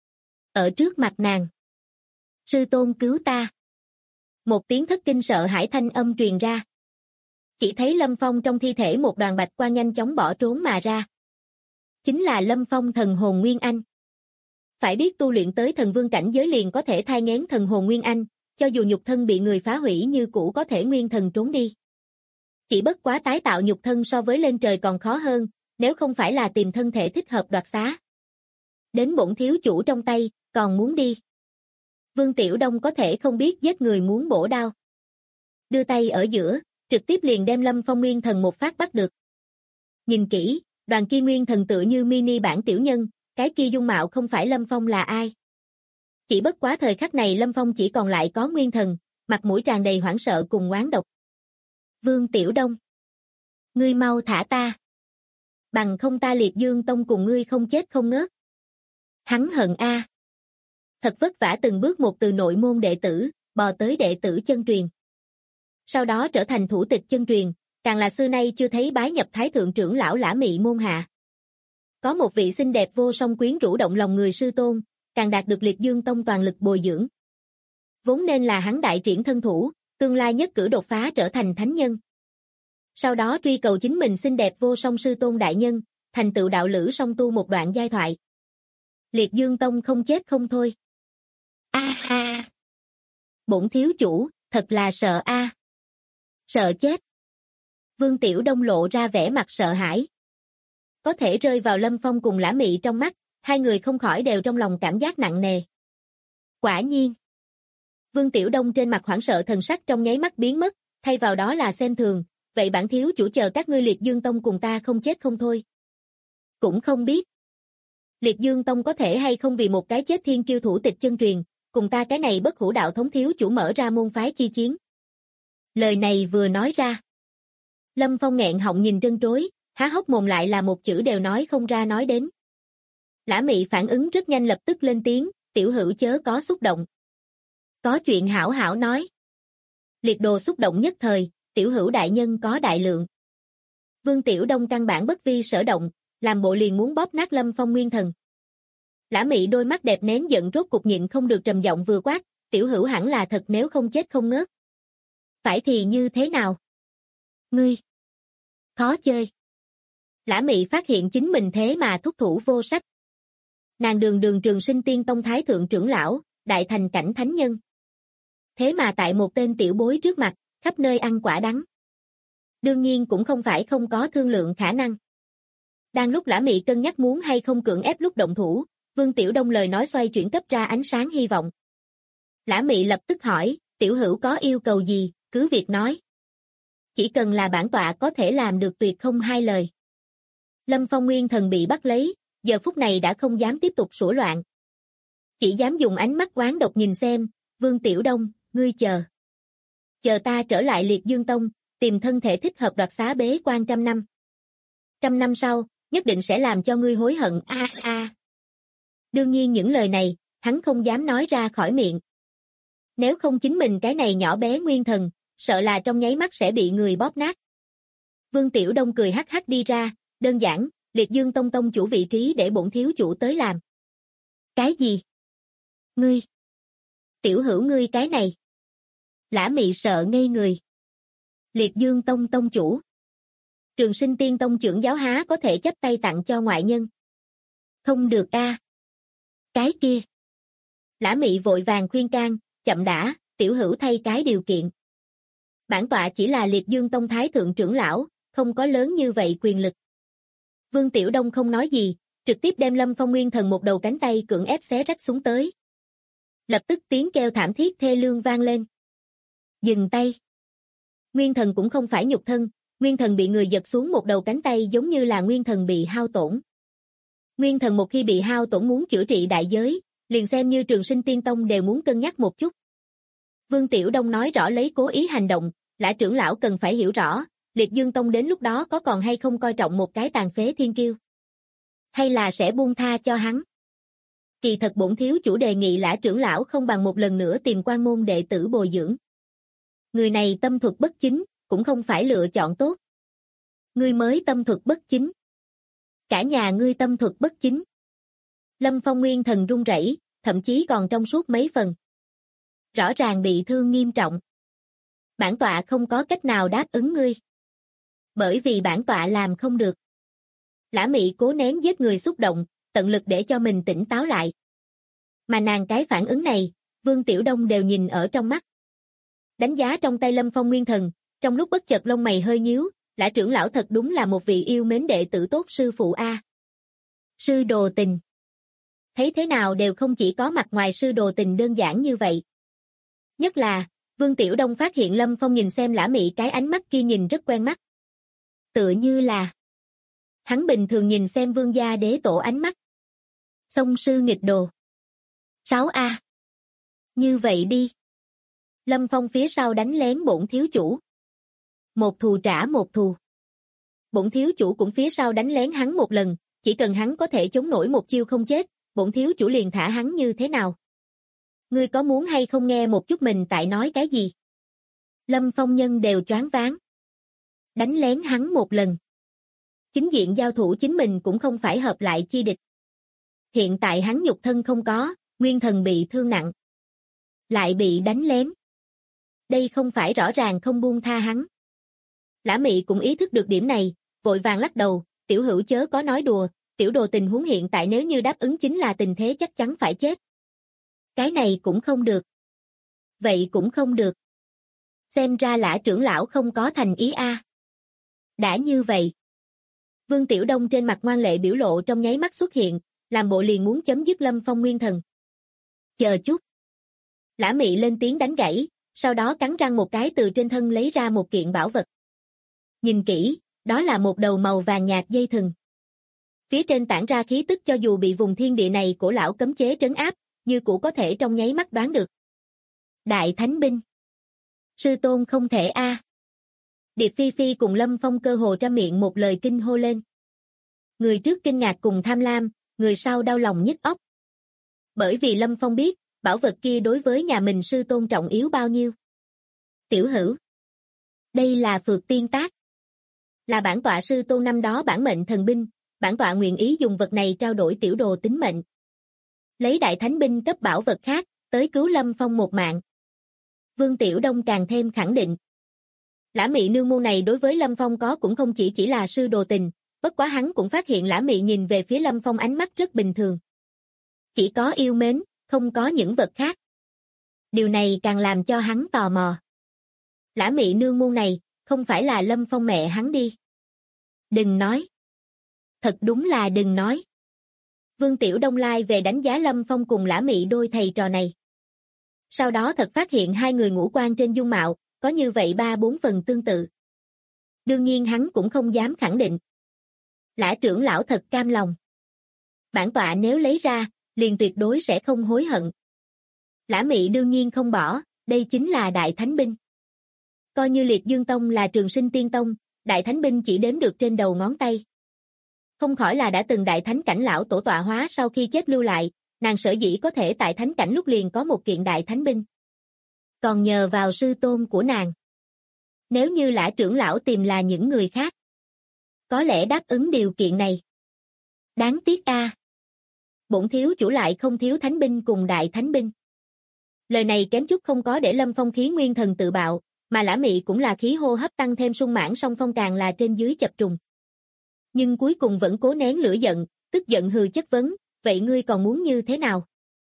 Ở trước mặt nàng. Sư tôn cứu ta. Một tiếng thất kinh sợ hãi thanh âm truyền ra. Chỉ thấy Lâm Phong trong thi thể một đoàn bạch quang nhanh chóng bỏ trốn mà ra. Chính là Lâm Phong thần hồn Nguyên Anh. Phải biết tu luyện tới thần vương cảnh giới liền có thể thai nghén thần hồn Nguyên Anh, cho dù nhục thân bị người phá hủy như cũ có thể nguyên thần trốn đi. Chỉ bất quá tái tạo nhục thân so với lên trời còn khó hơn, nếu không phải là tìm thân thể thích hợp đoạt xá. Đến bổn thiếu chủ trong tay, còn muốn đi. Vương Tiểu Đông có thể không biết giết người muốn bổ đao. Đưa tay ở giữa, trực tiếp liền đem Lâm Phong nguyên thần một phát bắt được. Nhìn kỹ, đoàn kia nguyên thần tựa như mini bản tiểu nhân, cái kia dung mạo không phải Lâm Phong là ai. Chỉ bất quá thời khắc này Lâm Phong chỉ còn lại có nguyên thần, mặt mũi tràn đầy hoảng sợ cùng oán độc. Vương Tiểu Đông. Ngươi mau thả ta. Bằng không ta Liệt Dương Tông cùng ngươi không chết không ngớt. Hắn hận a. Thật vất vả từng bước một từ nội môn đệ tử, bò tới đệ tử chân truyền. Sau đó trở thành thủ tịch chân truyền, càng là xưa nay chưa thấy bái nhập thái thượng trưởng lão Lã Mị môn hạ. Có một vị xinh đẹp vô song quyến rũ động lòng người sư tôn, càng đạt được Liệt Dương Tông toàn lực bồi dưỡng. Vốn nên là hắn đại triển thân thủ, tương lai nhất cử đột phá trở thành thánh nhân. Sau đó truy cầu chính mình xinh đẹp vô song sư tôn đại nhân, thành tựu đạo lữ song tu một đoạn giai thoại. Liệt Dương Tông không chết không thôi. A ha! Bổn thiếu chủ, thật là sợ a. Sợ chết. Vương Tiểu Đông lộ ra vẻ mặt sợ hãi. Có thể rơi vào Lâm Phong cùng Lã Mị trong mắt, hai người không khỏi đều trong lòng cảm giác nặng nề. Quả nhiên. Vương Tiểu Đông trên mặt hoảng sợ thần sắc trong nháy mắt biến mất, thay vào đó là xem thường, vậy bản thiếu chủ chờ các ngươi Liệt Dương Tông cùng ta không chết không thôi. Cũng không biết. Liệt Dương Tông có thể hay không vì một cái chết thiên kiêu thủ tịch chân truyền, cùng ta cái này bất hủ đạo thống thiếu chủ mở ra môn phái chi chiến. Lời này vừa nói ra. Lâm Phong nghẹn họng nhìn trân trối, há hốc mồm lại là một chữ đều nói không ra nói đến. Lã Mị phản ứng rất nhanh lập tức lên tiếng, tiểu hữu chớ có xúc động. Có chuyện hảo hảo nói. Liệt Đồ xúc động nhất thời, tiểu hữu đại nhân có đại lượng. Vương Tiểu Đông căn bản bất vi sở động, làm bộ liền muốn bóp nát Lâm Phong nguyên thần. Lã Mị đôi mắt đẹp nén giận rốt cục nhịn không được trầm giọng vừa quát, tiểu hữu hẳn là thật nếu không chết không ngớt. Phải thì như thế nào? Ngươi! Khó chơi. Lã Mị phát hiện chính mình thế mà thúc thủ vô sách. Nàng đường đường Trường Sinh Tiên Tông thái thượng trưởng lão, đại thành cảnh thánh nhân. Thế mà tại một tên tiểu bối trước mặt, khắp nơi ăn quả đắng. Đương nhiên cũng không phải không có thương lượng khả năng. Đang lúc Lã Mị cân nhắc muốn hay không cưỡng ép lúc động thủ, Vương Tiểu Đông lời nói xoay chuyển cấp ra ánh sáng hy vọng. Lã Mị lập tức hỏi, tiểu hữu có yêu cầu gì, cứ việc nói. Chỉ cần là bản tọa có thể làm được tuyệt không hai lời. Lâm Phong nguyên thần bị bắt lấy, giờ phút này đã không dám tiếp tục sủa loạn. Chỉ dám dùng ánh mắt oán độc nhìn xem, Vương Tiểu Đông, ngươi chờ. Chờ ta trở lại Liệt Dương Tông, tìm thân thể thích hợp đoạt xá bế quan 100 năm. 100 năm sau, nhất định sẽ làm cho ngươi hối hận a a. Đương nhiên những lời này, hắn không dám nói ra khỏi miệng. Nếu không chính mình cái này nhỏ bé nguyên thần, sợ là trong nháy mắt sẽ bị người bóp nát. Vương Tiểu Đông cười hắc hắc đi ra, đơn giản, Liệt Dương Tông tông chủ vị trí để bổn thiếu chủ tới làm. Cái gì? Ngươi? Tiểu hữu ngươi cái này? Lã Mị sợ ngây người. Liệt Dương Tông tông chủ. Trường Sinh Tiên Tông trưởng giáo há có thể chấp tay tặng cho ngoại nhân. Không được a. Cái kia. Lã Mị vội vàng khuyên can, chậm đã, tiểu hữu thay cái điều kiện. Bản tọa chỉ là Liệt Dương Tông thái thượng trưởng lão, không có lớn như vậy quyền lực. Vương Tiểu Đông không nói gì, trực tiếp đem Lâm Phong nguyên thần một đầu cánh tay cưỡng ép xé rách xuống tới. Lập tức tiếng kêu thảm thiết thê lương vang lên. Dừng tay. Nguyên thần cũng không phải nhục thân, nguyên thần bị người giật xuống một đầu cánh tay giống như là nguyên thần bị hao tổn. Nguyên thần một khi bị hao tổn muốn chữa trị đại giới, liền xem như Trường Sinh Tiên Tông đều muốn cân nhắc một chút. Vương Tiểu Đông nói rõ lấy cố ý hành động, Lã trưởng lão cần phải hiểu rõ, Liệt Dương Tông đến lúc đó có còn hay không coi trọng một cái tàn phế thiên kiêu. Hay là sẽ buông tha cho hắn. Kỳ thật bổn thiếu chủ đề nghị Lã trưởng lão không bằng một lần nữa tìm quan môn đệ tử bồi dưỡng. Người này tâm thuật bất chính, cũng không phải lựa chọn tốt. Ngươi mới tâm thuật bất chính. Cả nhà ngươi tâm thuật bất chính. Lâm Phong nguyên thần run rẩy, thậm chí còn trong suốt mấy phần. Rõ ràng bị thương nghiêm trọng. Bản tọa không có cách nào đáp ứng ngươi. Bởi vì bản tọa làm không được. Lã Mị cố nén giết người xúc động, tận lực để cho mình tỉnh táo lại. Mà nàng cái phản ứng này, Vương Tiểu Đông đều nhìn ở trong mắt. Đánh giá trong tay Lâm Phong nguyên thần, trong lúc bất chợt lông mày hơi nhíu, Lã trưởng lão thật đúng là một vị yêu mến đệ tử tốt sư phụ a. Sư đồ tình. Thấy thế nào đều không chỉ có mặt ngoài sư đồ tình đơn giản như vậy. Nhất là, Vương Tiểu Đông phát hiện Lâm Phong nhìn xem Lã Mị cái ánh mắt kia nhìn rất quen mắt. Tựa như là hắn bình thường nhìn xem Vương gia đế tổ ánh mắt. Song sư nghịch đồ. 6A. Như vậy đi. Lâm Phong phía sau đánh lén bổn thiếu chủ. Một thù trả một thù. Bổn thiếu chủ cũng phía sau đánh lén hắn một lần, chỉ cần hắn có thể chống nổi một chiêu không chết, bổn thiếu chủ liền thả hắn như thế nào. Ngươi có muốn hay không nghe một chút mình tại nói cái gì? Lâm Phong nhân đều choáng váng. Đánh lén hắn một lần. chính diện giao thủ chính mình cũng không phải hợp lại chi địch. Hiện tại hắn nhục thân không có, nguyên thần bị thương nặng. Lại bị đánh lén. Đây không phải rõ ràng không buông tha hắn. Lã Mị cũng ý thức được điểm này, vội vàng lắc đầu, tiểu hữu chớ có nói đùa, tiểu đồ tình huống hiện tại nếu như đáp ứng chính là tình thế chắc chắn phải chết. Cái này cũng không được. Vậy cũng không được. Xem ra Lã trưởng lão không có thành ý a. Đã như vậy. Vương Tiểu Đông trên mặt ngoan lệ biểu lộ trong nháy mắt xuất hiện, làm bộ liền muốn chấm dứt Lâm Phong nguyên thần. Chờ chút. Lã Mị lên tiếng đánh gãy, sau đó cắn răng một cái từ trên thân lấy ra một kiện bảo vật. Nhìn kỹ, đó là một đầu màu vàng nhạt dây thừng. Phía trên tản ra khí tức cho dù bị vùng thiên địa này của lão cấm chế trấn áp, như cũ có thể trong nháy mắt đoán được. Đại Thánh binh. Sư tôn không thể a. Điệp Phi Phi cùng Lâm Phong cơ hồ ra miệng một lời kinh hô lên. Người trước kinh ngạc cùng tham lam, người sau đau lòng nhức óc. Bởi vì Lâm Phong biết, bảo vật kia đối với nhà mình sư tôn trọng yếu bao nhiêu. Tiểu hữu. Đây là Phược Tiên Tác. Là bản tọa sư tôn năm đó bản mệnh thần binh, bản tọa nguyện ý dùng vật này trao đổi tiểu đồ tính mệnh. Lấy đại thánh binh cấp bảo vật khác, tới cứu Lâm Phong một mạng. Vương Tiểu Đông càng thêm khẳng định. Lã Mị nương môn này đối với Lâm Phong có cũng không chỉ là sư đồ tình, bất quá hắn cũng phát hiện Lã Mị nhìn về phía Lâm Phong ánh mắt rất bình thường. Chỉ có yêu mến, không có những vật khác. Điều này càng làm cho hắn tò mò. Lã Mị nương môn này, không phải là Lâm Phong mẹ hắn đi. Đừng nói. Thật đúng là đừng nói. Vương Tiểu Đông lai về đánh giá Lâm Phong cùng Lã Mị đôi thầy trò này. Sau đó thật phát hiện hai người ngũ quan trên dung mạo, có như vậy 3-4 phần tương tự. Đương nhiên hắn cũng không dám khẳng định. Lã trưởng lão thật cam lòng. Bản tọa nếu lấy ra, liền tuyệt đối sẽ không hối hận. Lã Mị đương nhiên không bỏ, đây chính là Đại Thánh binh. Coi như Liệt Dương Tông là Trường Sinh Tiên Tông, Đại Thánh binh chỉ đếm được trên đầu ngón tay. Không khỏi là đã từng Đại Thánh cảnh lão tổ tọa hóa sau khi chết lưu lại, nàng sở dĩ có thể tại Thánh cảnh lúc liền có một kiện Đại Thánh binh. Còn nhờ vào sư tôn của nàng. Nếu như Lã trưởng lão tìm là những người khác, có lẽ đáp ứng điều kiện này. Đáng tiếc a. Bổn thiếu chủ lại không thiếu thánh binh cùng đại thánh binh. Lời này kém chút không có để Lâm Phong khí nguyên thần tự bạo, mà Lã Mị cũng là khí hô hấp tăng thêm sung mãn song phong càng là trên dưới chập trùng. Nhưng cuối cùng vẫn cố nén lửa giận, tức giận hừ chất vấn, vậy ngươi còn muốn như thế nào?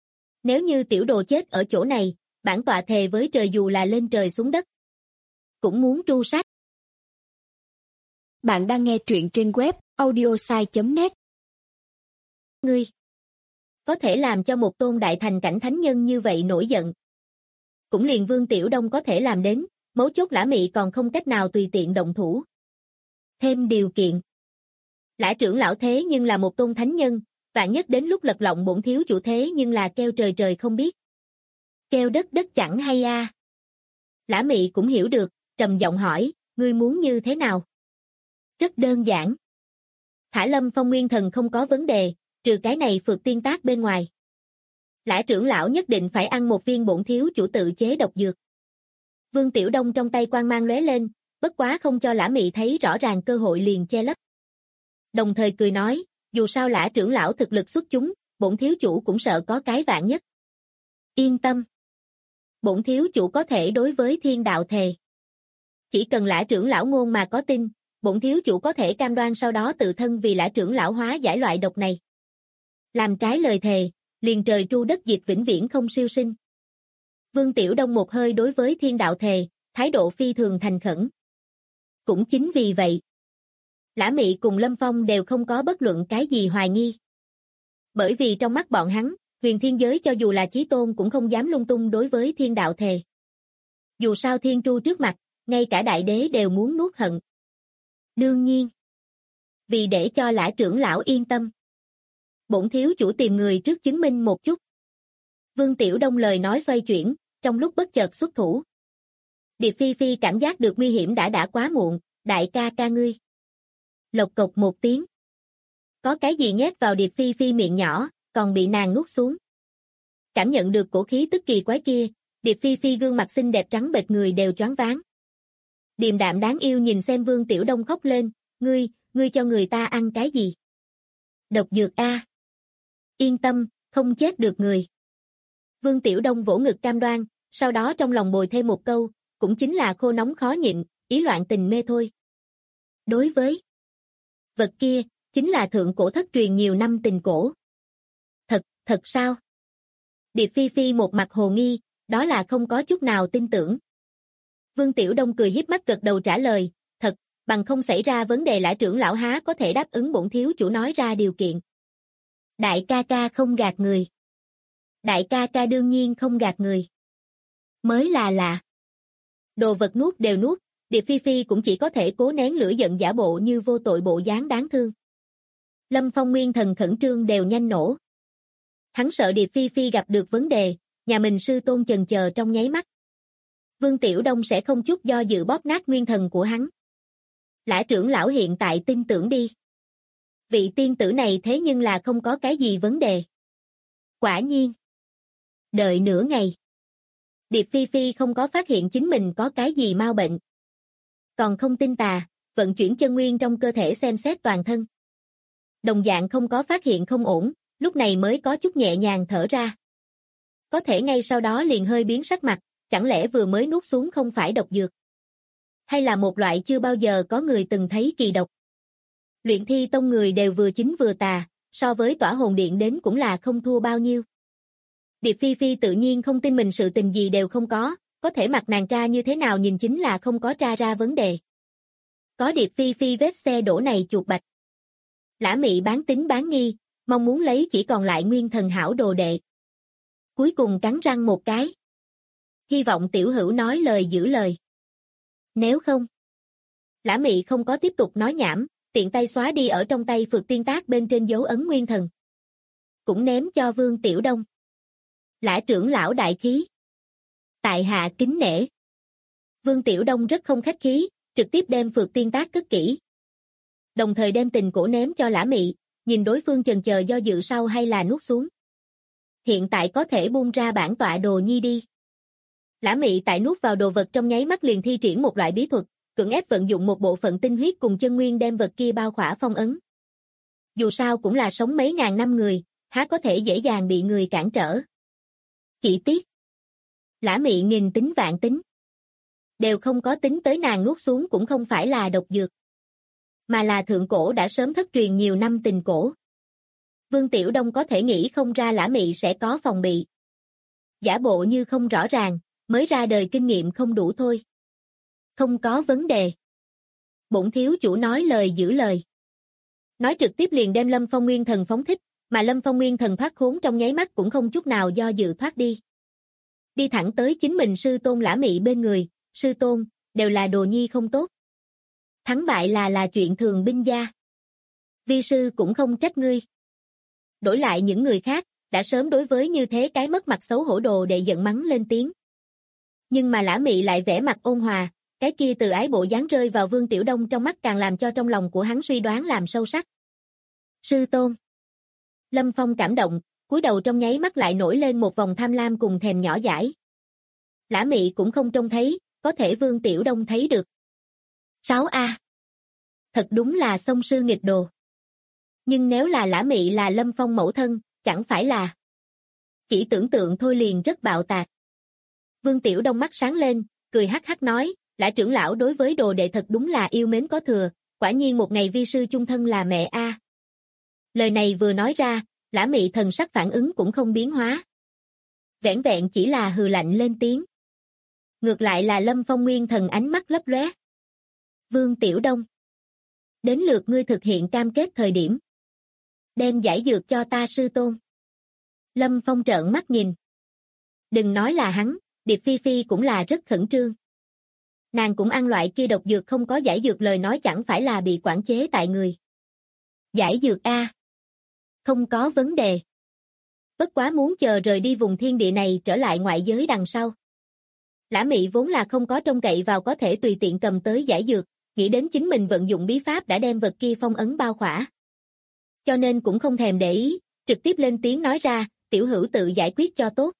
Nếu như tiểu đồ chết ở chỗ này, bản tọa thề với trời dù là lên trời xuống đất. Cũng muốn tru sát. Bạn đang nghe truyện trên web audiosai.net. Ngươi có thể làm cho một tôn đại thành cảnh thánh nhân như vậy nổi giận. Cũng liền Vương Tiểu Đông có thể làm đến, mấu chốt Lã Mị còn không cách nào tùy tiện động thủ. Thêm điều kiện. Lã trưởng lão thế nhưng là một tôn thánh nhân, vạn nhất đến lúc lật lọng bổn thiếu chủ thế nhưng là kêu trời trời không biết. Kêu đất đất chẳng hay a. Lã Mị cũng hiểu được, trầm giọng hỏi, ngươi muốn như thế nào? Rất đơn giản. Thả Lâm Phong nguyên thần không có vấn đề, trừ cái này Phược Tiên Tác bên ngoài. Lã trưởng lão nhất định phải ăn một viên bổn thiếu chủ tự chế độc dược. Vương Tiểu Đông trong tay quang mang lóe lên, bất quá không cho Lã Mị thấy rõ ràng cơ hội liền che lấp. Đồng thời cười nói, dù sao Lã trưởng lão thực lực xuất chúng, bổn thiếu chủ cũng sợ có cái vạn nhất. Yên tâm. Bổn thiếu chủ có thể đối với thiên đạo thề. Chỉ cần Lã trưởng lão ngôn mà có tin, bổn thiếu chủ có thể cam đoan sau đó tự thân vì Lã trưởng lão hóa giải loại độc này. Làm trái lời thề, liền trời tru đất diệt vĩnh viễn không siêu sinh. Vương Tiểu Đông một hơi đối với thiên đạo thề, thái độ phi thường thành khẩn. Cũng chính vì vậy, Lã Mị cùng Lâm Phong đều không có bất luận cái gì hoài nghi. Bởi vì trong mắt bọn hắn, huyền thiên giới cho dù là chí tôn cũng không dám lung tung đối với thiên đạo thề. Dù sao thiên tru trước mặt, ngay cả đại đế đều muốn nuốt hận. Đương nhiên, vì để cho Lã trưởng lão yên tâm, bổn thiếu chủ tìm người trước chứng minh một chút. Vương Tiểu Đông lời nói xoay chuyển, trong lúc bất chợt xuất thủ. Điệp Phi Phi cảm giác được nguy hiểm đã quá muộn, đại ca ca ngươi. Lộc cộc một tiếng. Có cái gì nhét vào Điệp Phi Phi miệng nhỏ, còn bị nàng nuốt xuống. Cảm nhận được cổ khí tức kỳ quái kia, Điệp Phi Phi gương mặt xinh đẹp trắng bệch người đều choáng váng. Điềm đạm đáng yêu nhìn xem Vương Tiểu Đông khóc lên, ngươi cho người ta ăn cái gì? Độc dược a. Yên tâm, không chết được người. Vương Tiểu Đông vỗ ngực cam đoan, sau đó trong lòng bồi thêm một câu, cũng chính là khô nóng khó nhịn, ý loạn tình mê thôi. Đối với vật kia, chính là thượng cổ thất truyền nhiều năm tình cổ. Thật sao? Điệp Phi Phi một mặt hồ nghi, đó là không có chút nào tin tưởng. Vương Tiểu Đông cười híp mắt gật đầu trả lời, thật, bằng không xảy ra vấn đề Lã trưởng lão há có thể đáp ứng bổn thiếu chủ nói ra điều kiện. Đại ca ca không gạt người. Đại ca ca đương nhiên không gạt người. Mới là lạ. Đồ vật nuốt đều nuốt, Điệp Phi Phi cũng chỉ có thể cố nén lửa giận giả bộ như vô tội bộ dáng đáng thương. Lâm Phong nguyên thần khẩn trương đều nhanh nổ. Hắn sợ Điệp Phi Phi gặp được vấn đề, nhà mình sư tôn chần chờ trong nháy mắt. Vương Tiểu Đông sẽ không chút do dự bóp nát nguyên thần của hắn. Lã trưởng lão hiện tại tin tưởng đi. Vị tiên tử này thế nhưng là không có cái gì vấn đề. Quả nhiên. Đợi nửa ngày. Điệp Phi Phi không có phát hiện chính mình có cái gì mau bệnh. Còn không tin tà, vận chuyển chân nguyên trong cơ thể xem xét toàn thân. Đồng dạng không có phát hiện không ổn, lúc này mới có chút nhẹ nhàng thở ra. Có thể ngay sau đó liền hơi biến sắc mặt, chẳng lẽ vừa mới nuốt xuống không phải độc dược? Hay là một loại chưa bao giờ có người từng thấy kỳ độc? Luyện thi tông người đều vừa chính vừa tà, so với tỏa hồn điện đến cũng là không thua bao nhiêu. Điệp Phi Phi tự nhiên không tin mình sự tình gì đều không có thể mặt nàng tra như thế nào nhìn chính là không có tra ra vấn đề. Có Điệp Phi Phi vết xe đổ này chuột bạch. Lã Mị bán tín bán nghi, mong muốn lấy chỉ còn lại nguyên thần hảo đồ đệ. Cuối cùng cắn răng một cái. Hy vọng tiểu hữu nói lời giữ lời. Nếu không. Lã Mị không có tiếp tục nói nhảm, tiện tay xóa đi ở trong tay Phược Tiên Tác bên trên dấu ấn nguyên thần. Cũng ném cho Vương Tiểu Đông. Lã trưởng lão đại khí. Tại hạ kính nể. Vương Tiểu Đông rất không khách khí, trực tiếp đem Phược Tiên Tác cất kỹ. Đồng thời đem tình cổ ném cho Lã Mị, nhìn đối phương chần chờ do dự sau hay là nuốt xuống. Hiện tại có thể buông ra bản tọa đồ nhi đi. Lã Mị tại nuốt vào đồ vật trong nháy mắt liền thi triển một loại bí thuật, cưỡng ép vận dụng một bộ phận tinh huyết cùng chân nguyên đem vật kia bao khỏa phong ấn. Dù sao cũng là sống mấy ngàn năm người, há có thể dễ dàng bị người cản trở. Chỉ tiếc. Lã Mị nghìn tính vạn tính. Đều không có tính tới nàng nuốt xuống cũng không phải là độc dược. Mà là thượng cổ đã sớm thất truyền nhiều năm tình cổ. Vương Tiểu Đông có thể nghĩ không ra Lã Mị sẽ có phòng bị. Giả bộ như không rõ ràng, mới ra đời kinh nghiệm không đủ thôi. Không có vấn đề. Bổn thiếu chủ nói lời giữ lời. Nói trực tiếp liền đem Lâm Phong Nguyên Thần phóng thích, mà Lâm Phong Nguyên Thần thoát khốn trong nháy mắt cũng không chút nào do dự thoát đi. Đi thẳng tới chính mình sư tôn Lã Mị bên người, sư tôn, đều là đồ nhi không tốt. Thắng bại là chuyện thường binh gia. Vi sư cũng không trách ngươi. Đổi lại những người khác, đã sớm đối với như thế cái mất mặt xấu hổ đồ để giận mắng lên tiếng. Nhưng mà Lã Mị lại vẻ mặt ôn hòa, cái kia từ ái bộ dáng rơi vào Vương Tiểu Đông trong mắt càng làm cho trong lòng của hắn suy đoán làm sâu sắc. Sư tôn. Lâm Phong cảm động, cúi đầu trong nháy mắt lại nổi lên một vòng tham lam cùng thèm nhỏ dãi. Lã Mị cũng không trông thấy, có thể Vương Tiểu Đông thấy được. 6A. Thật đúng là song sư nghịch đồ. Nhưng nếu là Lã Mị là Lâm Phong mẫu thân, chẳng phải là. Chỉ tưởng tượng thôi liền rất bạo tạc. Vương Tiểu Đông mắt sáng lên, cười hắc hắc nói, Lã trưởng lão đối với đồ đệ thật đúng là yêu mến có thừa, quả nhiên một ngày vi sư chung thân là mẹ a. Lời này vừa nói ra, Lã Mị thần sắc phản ứng cũng không biến hóa. Vẻn vẹn chỉ là hừ lạnh lên tiếng. Ngược lại là Lâm Phong Nguyên Thần ánh mắt lấp lóe. Vương Tiểu Đông. Đến lượt ngươi thực hiện cam kết thời điểm. Đem giải dược cho ta sư tôn. Lâm Phong trợn mắt nhìn. Đừng nói là hắn, Điệp Phi Phi cũng là rất khẩn trương. Nàng cũng ăn loại kia độc dược không có giải dược lời nói chẳng phải là bị quản chế tại người. Giải dược A. Không có vấn đề. Bất quá muốn chờ rời đi vùng thiên địa này trở lại ngoại giới đằng sau. Lã Mị vốn là không có trông cậy vào có thể tùy tiện cầm tới giải dược, nghĩ đến chính mình vận dụng bí pháp đã đem vật kia phong ấn bao khỏa. Cho nên cũng không thèm để ý, trực tiếp lên tiếng nói ra, tiểu hữu tự giải quyết cho tốt.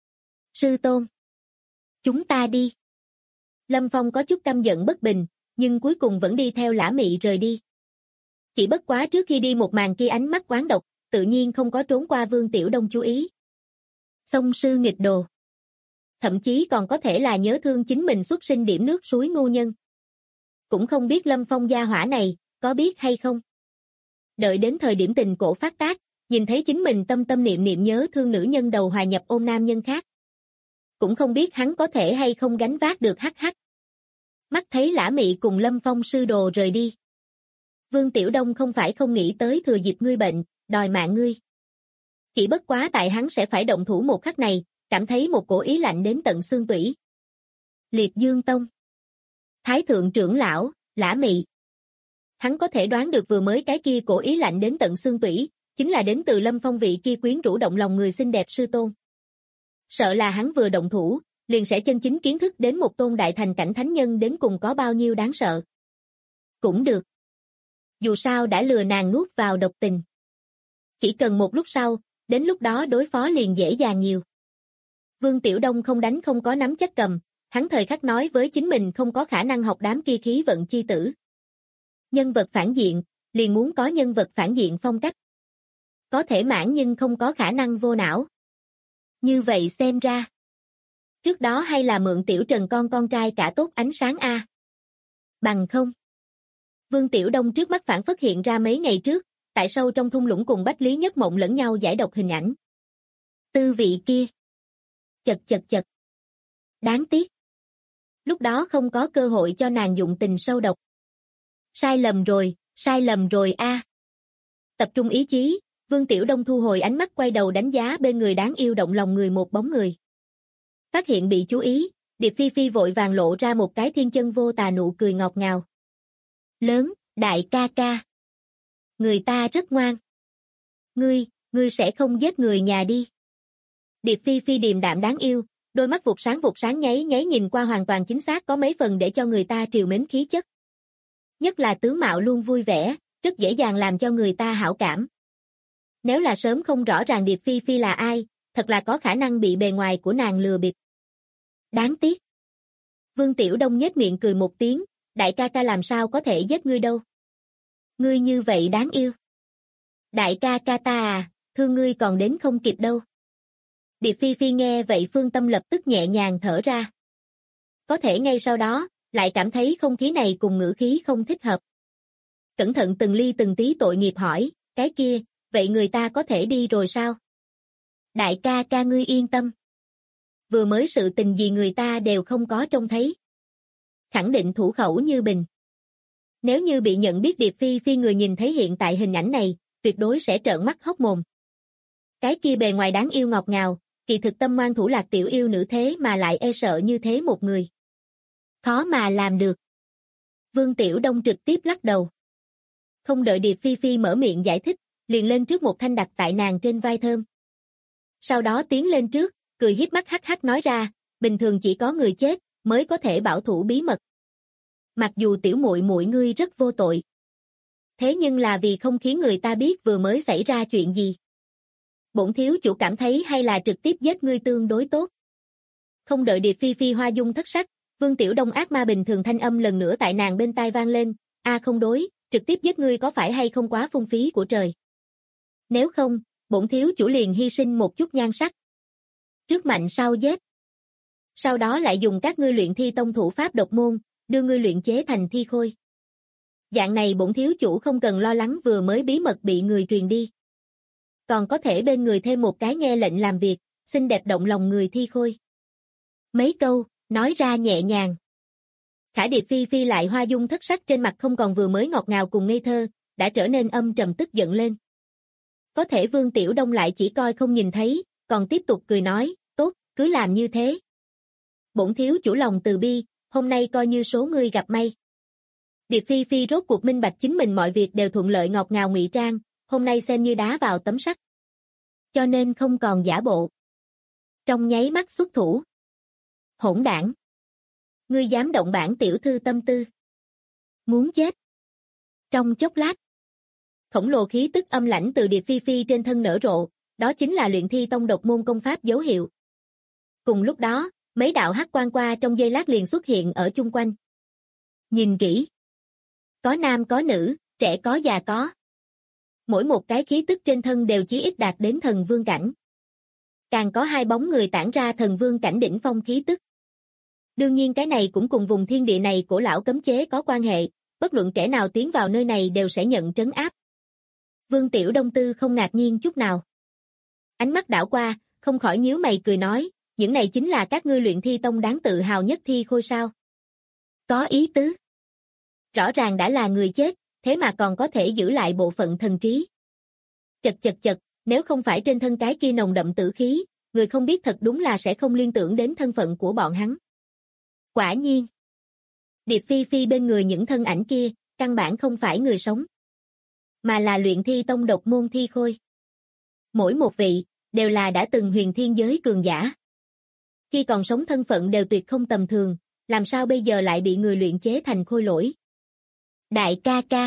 Sư tôn. Chúng ta đi. Lâm Phong có chút căm giận bất bình, nhưng cuối cùng vẫn đi theo Lã Mị rời đi. Chỉ bất quá trước khi đi một màn kia ánh mắt quán độc, tự nhiên không có trốn qua Vương Tiểu Đông chú ý. Xông sư nghịch đồ. Thậm chí còn có thể là nhớ thương chính mình xuất sinh điểm nước suối ngu nhân. Cũng không biết Lâm Phong gia hỏa này, có biết hay không. Đợi đến thời điểm tình cổ phát tác, nhìn thấy chính mình tâm tâm niệm niệm nhớ thương nữ nhân đầu hòa nhập ôm nam nhân khác. Cũng không biết hắn có thể hay không gánh vác được hắc hắc. Mắt thấy Lã Mị cùng Lâm Phong sư đồ rời đi. Vương Tiểu Đông không phải không nghĩ tới thừa dịp ngươi bệnh, đòi mạng ngươi. Chỉ bất quá tại hắn sẽ phải động thủ một khắc này, cảm thấy một cổ ý lạnh đến tận xương tủy. Liệt Dương Tông. Thái thượng trưởng lão, Lã Mị. Hắn có thể đoán được vừa mới cái kia cổ ý lạnh đến tận xương tủy, chính là đến từ Lâm Phong vị kia quyến rũ động lòng người xinh đẹp sư tôn. Sợ là hắn vừa động thủ, liền sẽ chân chính kiến thức đến một tôn đại thành cảnh thánh nhân đến cùng có bao nhiêu đáng sợ. Cũng được. Dù sao đã lừa nàng nuốt vào độc tình. Chỉ cần một lúc sau, đến lúc đó đối phó liền dễ dàng nhiều. Vương Tiểu Đông không đánh không có nắm chắc cầm, hắn thời khắc nói với chính mình không có khả năng học đám kia khí vận chi tử. Nhân vật phản diện, liền muốn có nhân vật phản diện phong cách. Có thể mãn nhưng không có khả năng vô não. Như vậy xem ra. Trước đó hay là mượn Tiểu Trần con trai cả tốt ánh sáng a. Bằng không. Vương Tiểu Đông trước mắt phản phất hiện ra mấy ngày trước, tại sâu trong thung lũng cùng Bách Lý Nhất Mộng lẫn nhau giải độc hình ảnh. Tư vị kia. Chật. Đáng tiếc. Lúc đó không có cơ hội cho nàng dụng tình sâu độc. Sai lầm rồi a. Tập trung ý chí, Vương Tiểu Đông thu hồi ánh mắt quay đầu đánh giá bên người đáng yêu động lòng người một bóng người. Phát hiện bị chú ý, Điệp Phi Phi vội vàng lộ ra một cái thiên chân vô tà nụ cười ngọt ngào. Lớn, đại ca ca. Người ta rất ngoan. Ngươi sẽ không giết người nhà đi. Điệp Phi Phi điềm đạm đáng yêu, đôi mắt vụt sáng nháy nhìn qua hoàn toàn chính xác có mấy phần để cho người ta trìu mến khí chất. Nhất là tướng mạo luôn vui vẻ, rất dễ dàng làm cho người ta hảo cảm. Nếu là sớm không rõ ràng Điệp Phi Phi là ai, thật là có khả năng bị bề ngoài của nàng lừa bịp. Đáng tiếc. Vương Tiểu Đông nhếch miệng cười một tiếng, đại ca ca làm sao có thể giết ngươi đâu. Ngươi như vậy đáng yêu. Đại ca ca ta à, thương ngươi còn đến không kịp đâu. Điệp Phi Phi nghe vậy phương tâm lập tức nhẹ nhàng thở ra. Có thể ngay sau đó, lại cảm thấy không khí này cùng ngữ khí không thích hợp. Cẩn thận từng ly từng tí tội nghiệp hỏi, cái kia, vậy người ta có thể đi rồi sao? Đại ca ca ngươi yên tâm. Vừa mới sự tình gì người ta đều không có trông thấy. Khẳng định thủ khẩu như bình. Nếu như bị nhận biết Điệp Phi Phi người nhìn thấy hiện tại hình ảnh này, tuyệt đối sẽ trợn mắt hốc mồm. Cái kia bề ngoài đáng yêu ngọt ngào, kỳ thực tâm ngoan thủ lạc tiểu yêu nữ thế mà lại e sợ như thế một người. Khó mà làm được. Vương Tiểu Đông trực tiếp lắc đầu. Không đợi Điệp Phi Phi mở miệng giải thích, liền lên trước một thanh đặt tại nàng trên vai thơm. Sau đó tiến lên trước, cười hiếp mắt hắc hắc nói ra, bình thường chỉ có người chết mới có thể bảo thủ bí mật. Mặc dù tiểu muội muội ngươi rất vô tội. Thế nhưng là vì không khiến người ta biết vừa mới xảy ra chuyện gì. Bổn thiếu chủ cảm thấy hay là trực tiếp giết ngươi tương đối tốt. Không đợi Điệp Phi Phi hoa dung thất sắc, Vương Tiểu Đông ác ma bình thường thanh âm lần nữa tại nàng bên tai vang lên, không đối, trực tiếp giết ngươi có phải hay không quá phung phí của trời. Nếu không, bổn thiếu chủ liền hy sinh một chút nhan sắc. Trước mạnh sau giết. Sau đó lại dùng các ngươi luyện thi tông thủ pháp độc môn, đưa ngươi luyện chế thành thi khôi. Dạng này bổn thiếu chủ không cần lo lắng vừa mới bí mật bị người truyền đi. Còn có thể bên người thêm một cái nghe lệnh làm việc, xinh đẹp động lòng người thi khôi. Mấy câu, nói ra nhẹ nhàng. Khả Điệp Phi Phi lại hoa dung thất sắc trên mặt không còn vừa mới ngọt ngào cùng ngây thơ, đã trở nên âm trầm tức giận lên. Có thể Vương Tiểu Đông lại chỉ coi không nhìn thấy, còn tiếp tục cười nói, tốt, cứ làm như thế. Bổn thiếu chủ lòng từ bi, hôm nay coi như số ngươi gặp may. Điệp Phi Phi rốt cuộc minh bạch chính mình mọi việc đều thuận lợi ngọt ngào ngụy trang, hôm nay xem như đá vào tấm sắt. Cho nên không còn giả bộ. Trong nháy mắt xuất thủ. Hỗn đảng. Ngươi dám động bản tiểu thư tâm tư. Muốn chết. Trong chốc lát. Khổng lồ khí tức âm lãnh từ Điệp Phi Phi trên thân nở rộ, đó chính là luyện thi tông độc môn công pháp dấu hiệu. Cùng lúc đó, mấy đạo hắc quang qua trong giây lát liền xuất hiện ở chung quanh. Nhìn kỹ. Có nam có nữ, Trẻ có già có. Mỗi một cái khí tức trên thân đều chí ít đạt đến thần vương cảnh. Càng có hai bóng người tản ra thần vương cảnh đỉnh phong khí tức. Đương nhiên cái này cũng cùng vùng thiên địa này cổ lão cấm chế có quan hệ, bất luận kẻ nào tiến vào nơi này đều sẽ nhận trấn áp. Vương Tiểu Đông Tư không ngạc nhiên chút nào. Ánh mắt đảo qua, không khỏi nhíu mày cười nói, những này chính là các ngươi Luyện Thi Tông đáng tự hào nhất thi khôi sao. Có ý tứ. Rõ ràng đã là người chết, thế mà còn có thể giữ lại bộ phận thần trí. Chật, nếu không phải trên thân cái kia nồng đậm tử khí, người không biết thật đúng là sẽ không liên tưởng đến thân phận của bọn hắn. Quả nhiên. Điệp Phi Phi bên người những thân ảnh kia, căn bản không phải người sống, mà là Luyện Thi Tông độc môn thi khôi. Mỗi một vị, đều là đã từng huyền thiên giới cường giả. Khi còn sống thân phận đều tuyệt không tầm thường, làm sao bây giờ lại bị người luyện chế thành khôi lỗi? Đại ca ca.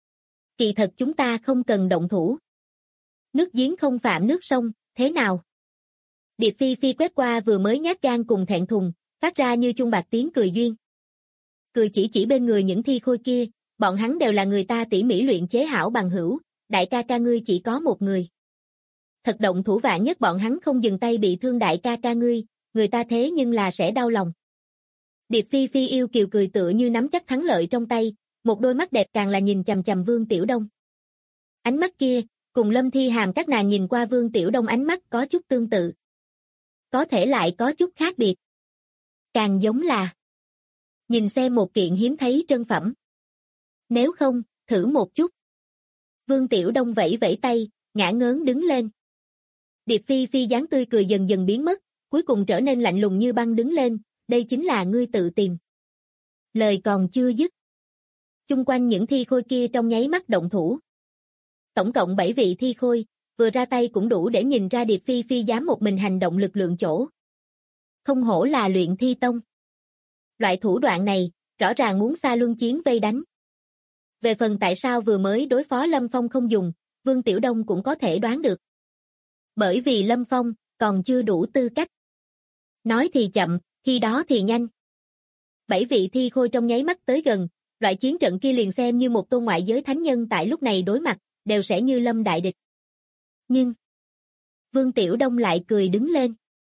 Kỳ thật chúng ta không cần động thủ. Nước giếng không phạm nước sông, thế nào? Điệp Phi Phi quét qua vừa mới nhát gan cùng thẹn thùng, phát ra như chuông bạc tiếng cười duyên. Cười chỉ bên người những thi khôi kia, bọn hắn đều là người ta tỉ mỉ luyện chế hảo bằng hữu, đại ca ca ngươi chỉ có một người. Thật động thủ vạn nhất bọn hắn không dừng tay bị thương đại ca ca ngươi, người ta thế nhưng là sẽ đau lòng. Điệp Phi Phi yêu kiều cười tựa như nắm chắc thắng lợi trong tay, một đôi mắt đẹp càng là nhìn chằm chằm Vương Tiểu Đông. Ánh mắt kia, cùng Lâm Thi Hàm các nàng nhìn qua Vương Tiểu Đông ánh mắt có chút tương tự. Có thể lại có chút khác biệt. Càng giống là nhìn xem một kiện hiếm thấy trân phẩm. Nếu không, thử một chút. Vương Tiểu Đông vẫy vẫy tay, ngã ngớn đứng lên. Điệp Phi Phi dáng tươi cười dần dần biến mất, cuối cùng trở nên lạnh lùng như băng đứng lên, đây chính là ngươi tự tìm. Lời còn chưa dứt. Chung quanh những thi khôi kia trong nháy mắt động thủ. Tổng cộng 7 vị thi khôi, vừa ra tay cũng đủ để nhìn ra Điệp Phi Phi dám một mình hành động lực lượng chỗ. Không hổ là Luyện Thi Tông. Loại thủ đoạn này, rõ ràng muốn xa luân chiến vây đánh. Về phần tại sao vừa mới đối phó Lâm Phong không dùng, Vương Tiểu Đông cũng có thể đoán được. Bởi vì Lâm Phong còn chưa đủ tư cách. Nói thì chậm, khi đó thì nhanh. 7 vị thi khôi trong nháy mắt tới gần, loại chiến trận kia liền xem như một tôn ngoại giới thánh nhân tại lúc này đối mặt, đều sẽ như lâm đại địch. Nhưng Vương Tiểu Đông lại cười đứng lên.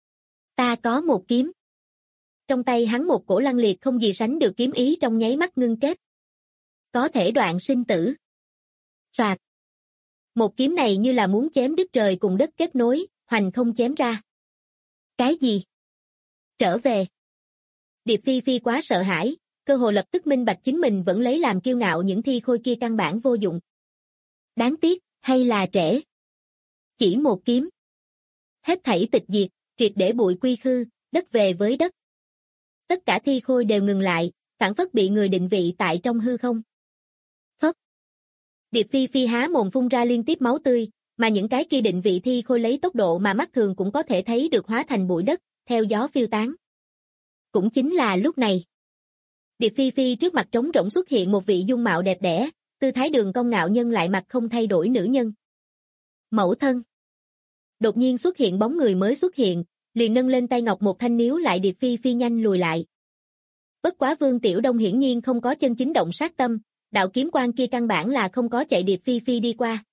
Ta có một kiếm. Trong tay hắn một cổ lăng liệt không gì sánh được kiếm ý trong nháy mắt ngưng kết. Có thể đoạn sinh tử. Soạt. Một kiếm này như là muốn chém đứt trời cùng đất kết nối, hoành không chém ra. Cái gì? Trở về. Điệp Phi Phi quá sợ hãi, cơ hồ lập tức minh bạch chính mình vẫn lấy làm kiêu ngạo những thi khôi kia căn bản vô dụng. Đáng tiếc, hay là trễ. Chỉ một kiếm. Hết thảy tịch diệt, triệt để bụi quy khư, đất về với đất. Tất cả thi khôi đều ngừng lại, phản phất bị người định vị tại trong hư không. Phất. Điệp Phi Phi há mồm phun ra liên tiếp máu tươi, mà những cái kia định vị thi khôi lấy tốc độ mà mắt thường cũng có thể thấy được hóa thành bụi đất, theo gió phiêu tán. Cũng chính là lúc này. Điệp Phi Phi trước mặt trống rỗng xuất hiện một vị dung mạo đẹp đẽ, tư thái đường cong ngạo nhân lại mặt không thay đổi nữ nhân. Mẫu thân. Đột nhiên xuất hiện bóng người mới xuất hiện, liền nâng lên tay ngọc một thanh níu lại Điệp Phi Phi nhanh lùi lại. Bất quá Vương Tiểu Đông hiển nhiên không có chân chính động sát tâm, đạo kiếm quang kia căn bản là không có chạy Điệp Phi Phi đi qua.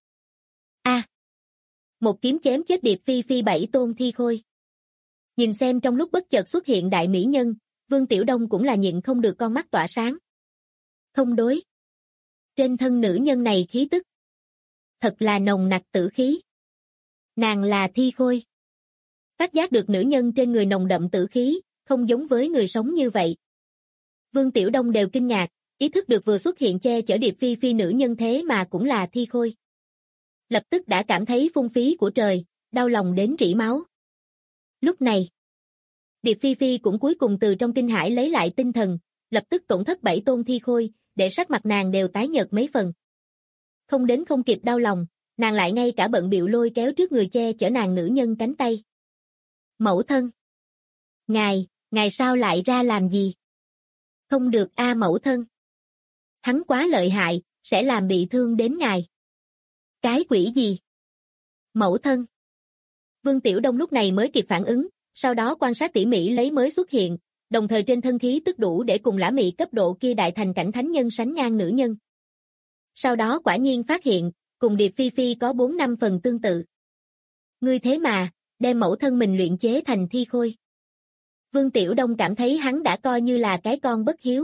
Một kiếm chém chết Điệp Phi Phi 7 tôn thi khôi. Nhìn xem trong lúc bất chợt xuất hiện đại mỹ nhân, Vương Tiểu Đông cũng là nhịn không được con mắt tỏa sáng. Không đối. Trên thân nữ nhân này khí tức. Thật là nồng nặc tử khí. Nàng là thi khôi. Phát giác được nữ nhân trên người nồng đậm tử khí, không giống với người sống như vậy. Vương Tiểu Đông đều kinh ngạc, ý thức được vừa xuất hiện che chở Điệp Phi Phi nữ nhân thế mà cũng là thi khôi. Lập tức đã cảm thấy phung phí của trời, đau lòng đến rỉ máu. Lúc này, Điệp Phi Phi cũng cuối cùng từ trong kinh hãi lấy lại tinh thần, lập tức tổn thất 7 tôn thi khôi, để sắc mặt nàng đều tái nhợt mấy phần. Không đến không kịp đau lòng, nàng lại ngay cả bận bịu lôi kéo trước người che chở nàng nữ nhân cánh tay. Mẫu thân. Ngài sao lại ra làm gì? Không được a mẫu thân. Hắn quá lợi hại, sẽ làm bị thương đến ngài. Cái quỷ gì? Mẫu thân. Vương Tiểu Đông lúc này mới kịp phản ứng, sau đó quan sát tỉ mỉ lấy mới xuất hiện, đồng thời trên thân khí tức đủ để cùng Lã Mị cấp độ kia đại thành cảnh thánh nhân sánh ngang nữ nhân. Sau đó quả nhiên phát hiện, cùng Điệp Phi Phi có 4-5 phần tương tự. Ngươi thế mà, đem mẫu thân mình luyện chế thành thi khôi. Vương Tiểu Đông cảm thấy hắn đã coi như là cái con bất hiếu.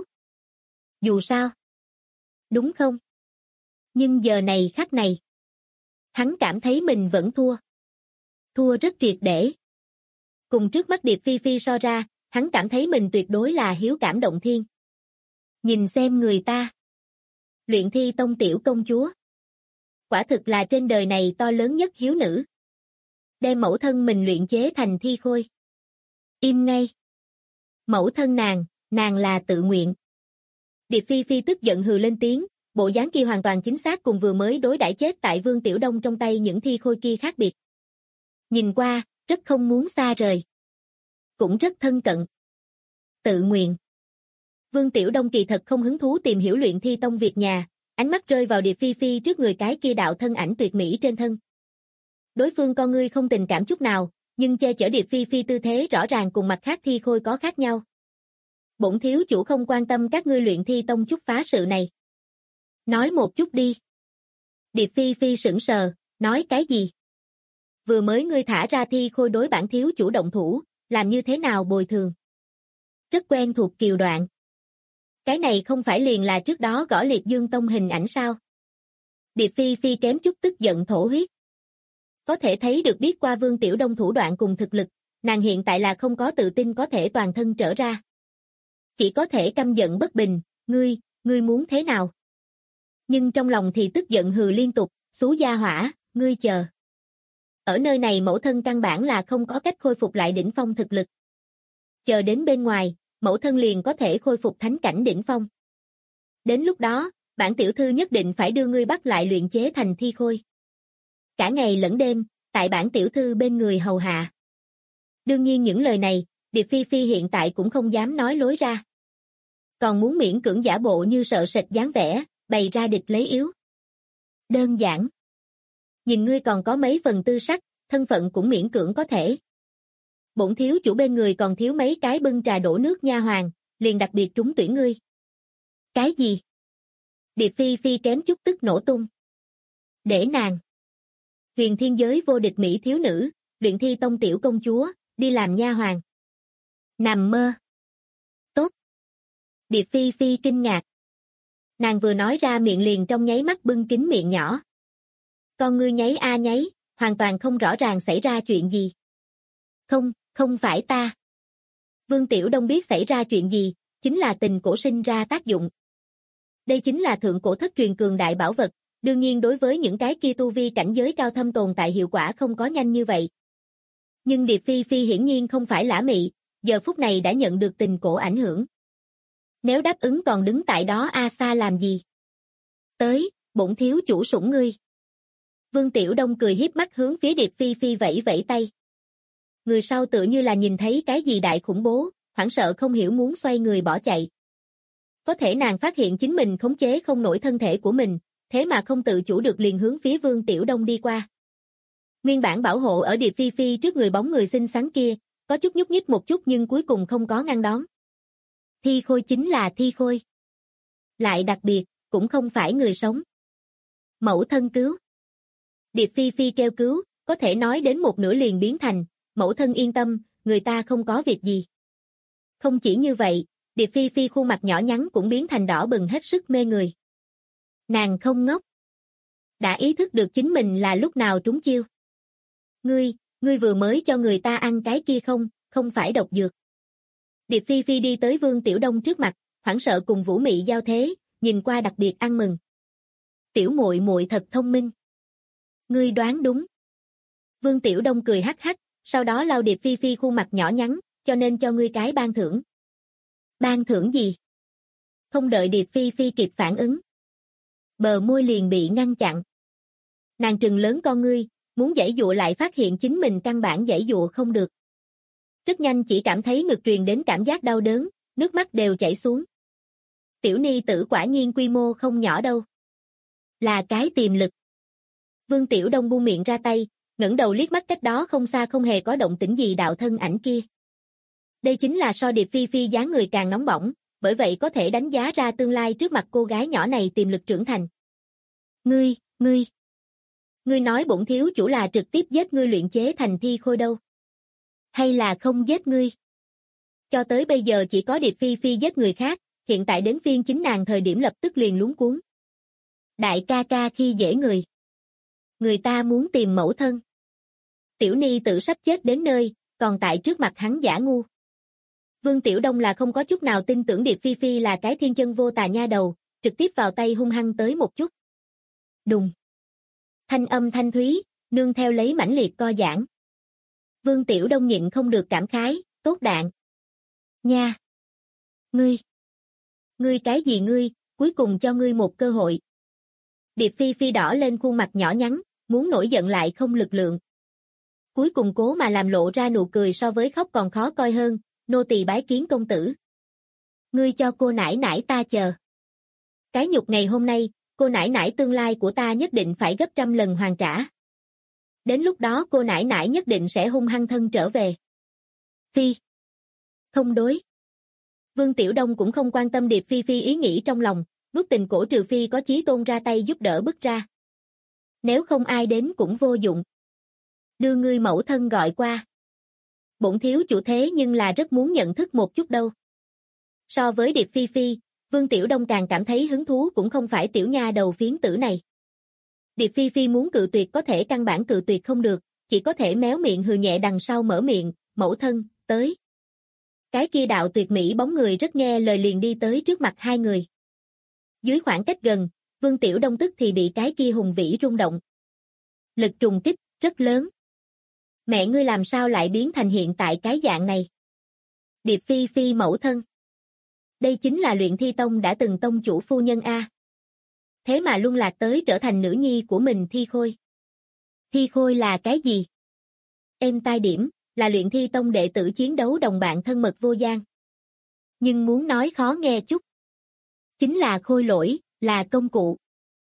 Dù sao. Đúng không? Nhưng giờ này khắc này. Hắn cảm thấy mình vẫn thua. Thua rất triệt để. Cùng trước mắt Điệp Phi Phi so ra, hắn cảm thấy mình tuyệt đối là hiếu cảm động thiên. Nhìn xem người ta. Luyện thi tông tiểu công chúa. Quả thực là trên đời này to lớn nhất hiếu nữ. Đem mẫu thân mình luyện chế thành thi khôi. Im ngay. Mẫu thân nàng là tự nguyện. Điệp Phi Phi tức giận hừ lên tiếng, bộ dáng kia hoàn toàn chính xác cùng vừa mới đối đãi chết tại Vương Tiểu Đông trong tay những thi khôi kia khác biệt. Nhìn qua, rất không muốn xa rời. Cũng rất thân cận. Tự nguyện. Vương Tiểu Đông kỳ thật không hứng thú tìm hiểu luyện thi tông việc nhà, ánh mắt rơi vào Điệp Phi Phi trước người cái kia đạo thân ảnh tuyệt mỹ trên thân. Đối phương con ngươi không tình cảm chút nào, nhưng che chở Điệp Phi Phi tư thế rõ ràng cùng mặt khác thi khôi có khác nhau. Bổn thiếu chủ không quan tâm các ngươi luyện thi tông chút phá sự này. Nói một chút đi. Điệp Phi Phi sững sờ, nói cái gì? Vừa mới ngươi thả ra thi khôi đối bản thiếu chủ động thủ, làm như thế nào bồi thường? Rất quen thuộc kiều đoạn. Cái này không phải liền là trước đó gõ liệt dương tông hình ảnh sao? Điệp Phi Phi kém chút tức giận thổ huyết. Có thể thấy được biết qua Vương Tiểu Đông thủ đoạn cùng thực lực, nàng hiện tại là không có tự tin có thể toàn thân trở ra. Chỉ có thể căm giận bất bình, ngươi muốn thế nào? Nhưng trong lòng thì tức giận hừ liên tục, xú gia hỏa, ngươi chờ. Ở nơi này mẫu thân căn bản là không có cách khôi phục lại đỉnh phong thực lực. Chờ đến bên ngoài, mẫu thân liền có thể khôi phục thánh cảnh đỉnh phong. Đến lúc đó, bản tiểu thư nhất định phải đưa ngươi bắt lại luyện chế thành thi khôi. Cả ngày lẫn đêm, tại bản tiểu thư bên người hầu hạ. Đương nhiên những lời này, Điệp Phi Phi hiện tại cũng không dám nói lối ra. Còn muốn miễn cưỡng giả bộ như sợ sệt dáng vẻ, bày ra địch lấy yếu. Đơn giản. Nhìn ngươi còn có mấy phần tư sắc, thân phận cũng miễn cưỡng có thể. Bổn thiếu chủ bên người còn thiếu mấy cái bưng trà đổ nước nha hoàn, liền đặc biệt trúng tuyển ngươi. Cái gì? Điệp Phi Phi kém chút tức nổ tung. Để nàng. Huyền thiên giới vô địch mỹ thiếu nữ, luyện thi tông tiểu công chúa, đi làm nha hoàn. Nằm mơ. Tốt. Điệp Phi Phi kinh ngạc. Nàng vừa nói ra miệng liền trong nháy mắt bưng kín miệng nhỏ. Con ngươi nháy a nháy, hoàn toàn không rõ ràng xảy ra chuyện gì. Không phải ta. Vương Tiểu Đông biết xảy ra chuyện gì, chính là tình cổ sinh ra tác dụng. Đây chính là thượng cổ thất truyền cường đại bảo vật, đương nhiên đối với những cái kia tu vi cảnh giới cao thâm tồn tại hiệu quả không có nhanh như vậy. Nhưng Điệp Phi Phi hiển nhiên không phải lả mị, giờ phút này đã nhận được tình cổ ảnh hưởng. Nếu đáp ứng còn đứng tại đó xa làm gì? Tới, bổn thiếu chủ sủng ngươi. Vương Tiểu Đông cười hiếp mắt hướng phía Điệp Phi Phi vẫy vẫy tay. Người sau tựa như là nhìn thấy cái gì đại khủng bố, hoảng sợ không hiểu muốn xoay người bỏ chạy. Có thể nàng phát hiện chính mình khống chế không nổi thân thể của mình, thế mà không tự chủ được liền hướng phía Vương Tiểu Đông đi qua. Nguyên bản bảo hộ ở Điệp Phi Phi trước người bóng người xinh xắn kia, có chút nhúc nhích một chút nhưng cuối cùng không có ngăn đón. Thi khôi chính là thi khôi. Lại đặc biệt, cũng không phải người sống. Mẫu thân cứu. Điệp Phi Phi kêu cứu, có thể nói đến một nửa liền biến thành, mẫu thân yên tâm, người ta không có việc gì. Không chỉ như vậy, Điệp Phi Phi khuôn mặt nhỏ nhắn cũng biến thành đỏ bừng hết sức mê người. Nàng không ngốc. Đã ý thức được chính mình là lúc nào trúng chiêu. Ngươi vừa mới cho người ta ăn cái kia không phải độc dược. Điệp Phi Phi đi tới Vương Tiểu Đông trước mặt, hoảng sợ cùng Vũ Mị giao thế, nhìn qua đặc biệt ăn mừng. Tiểu muội muội thật thông minh. Ngươi đoán đúng. Vương Tiểu Đông cười hắc hắc, sau đó lau Điệp Phi Phi khuôn mặt nhỏ nhắn, cho nên cho ngươi cái ban thưởng. Ban thưởng gì? Không đợi Điệp Phi Phi kịp phản ứng. Bờ môi liền bị ngăn chặn. Nàng trừng lớn con ngươi, muốn giãy dụa lại phát hiện chính mình căn bản giãy dụa không được. Rất nhanh chỉ cảm thấy ngực truyền đến cảm giác đau đớn, nước mắt đều chảy xuống. Tiểu ni tử quả nhiên quy mô không nhỏ đâu. Là cái tiềm lực. Vương Tiểu Đông buông miệng ra tay, ngẩng đầu liếc mắt cách đó không xa không hề có động tĩnh gì đạo thân ảnh kia. Đây chính là so Điệp Phi Phi dáng người càng nóng bỏng, bởi vậy có thể đánh giá ra tương lai trước mặt cô gái nhỏ này tiềm lực trưởng thành. Ngươi nói bổn thiếu chủ là trực tiếp giết ngươi luyện chế thành thi khôi đâu? Hay là không giết ngươi? Cho tới bây giờ chỉ có Điệp Phi Phi giết người khác, hiện tại đến phiên chính nàng thời điểm lập tức liền luống cuống. Đại ca ca khi dễ người. Người ta muốn tìm mẫu thân. Tiểu ni tự sắp chết đến nơi, còn tại trước mặt hắn giả ngu. Vương Tiểu Đông là không có chút nào tin tưởng Điệp Phi Phi là cái thiên chân vô tà nha đầu, trực tiếp vào tay hung hăng tới một chút. Đùng. Thanh âm thanh thúy, nương theo lấy mãnh liệt co giãn. Vương Tiểu Đông nhịn không được cảm khái, tốt đạn. Nha. Ngươi cái gì ngươi, cuối cùng cho ngươi một cơ hội. Điệp Phi Phi đỏ lên khuôn mặt nhỏ nhắn, muốn nổi giận lại không lực lượng. Cuối cùng cố mà làm lộ ra nụ cười so với khóc còn khó coi hơn, nô tỳ bái kiến công tử. Ngươi cho cô nãi nãi ta chờ. Cái nhục ngày hôm nay, cô nãi nãi tương lai của ta nhất định phải gấp trăm lần hoàn trả. Đến lúc đó cô nãi nãi nhất định sẽ hung hăng thân trở về. Phi. Không đối. Vương Tiểu Đông cũng không quan tâm Điệp Phi Phi ý nghĩ trong lòng, nút tình cổ trừ phi có chí tôn ra tay giúp đỡ bức ra. Nếu không ai đến cũng vô dụng. Đưa ngươi mẫu thân gọi qua. Bổn thiếu chủ thế nhưng là rất muốn nhận thức một chút đâu. So với Điệp Phi Phi, Vương Tiểu Đông càng cảm thấy hứng thú cũng không phải tiểu nha đầu phiến tử này. Điệp Phi Phi muốn cự tuyệt có thể căn bản cự tuyệt không được, chỉ có thể méo miệng hừ nhẹ đằng sau mở miệng, mẫu thân, tới. Cái kia đạo tuyệt mỹ bóng người rất nghe lời liền đi tới trước mặt hai người. Dưới khoảng cách gần, Vương Tiểu Đông tức thì bị cái kia hùng vĩ rung động. Lực trùng kích, rất lớn. Mẹ ngươi làm sao lại biến thành hiện tại cái dạng này? Điệp Phi Phi mẫu thân. Đây chính là luyện thi tông đã từng tông chủ phu nhân A. Thế mà luân lạc tới trở thành nữ nhi của mình thi khôi. Thi khôi là cái gì? Êm tai điểm, là luyện thi tông đệ tử chiến đấu đồng bạn thân mật vô gian. Nhưng muốn nói khó nghe chút. Chính là khôi lỗi, là công cụ.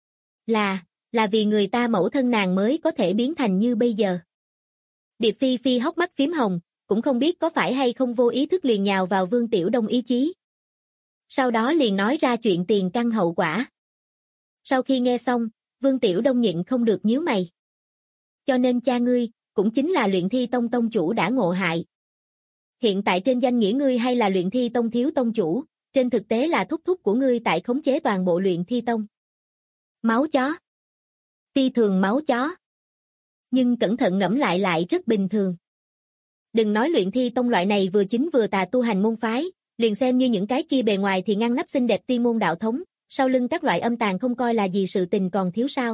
Là vì người ta mẫu thân nàng mới có thể biến thành như bây giờ. Điệp Phi Phi hốc mắt phím hồng, cũng không biết có phải hay không vô ý thức liền nhào vào Vương Tiểu Đông ý chí. Sau đó liền nói ra chuyện tiền căn hậu quả. Sau khi nghe xong, Vương Tiểu Đông nhịn không được nhíu mày. Cho nên cha ngươi, cũng chính là luyện thi tông tông chủ đã ngộ hại. Hiện tại trên danh nghĩa ngươi hay là luyện thi tông thiếu tông chủ, trên thực tế là thúc thúc của ngươi tại khống chế toàn bộ luyện thi tông. Máu chó. Phi thường máu chó. Nhưng cẩn thận ngẫm lại rất bình thường. Đừng nói luyện thi tông loại này vừa chính vừa tà tu hành môn phái, liền xem như những cái kia bề ngoài thì ngăn nắp xinh đẹp tiên môn đạo thống, sau lưng các loại âm tàn không coi là gì sự tình còn thiếu sao.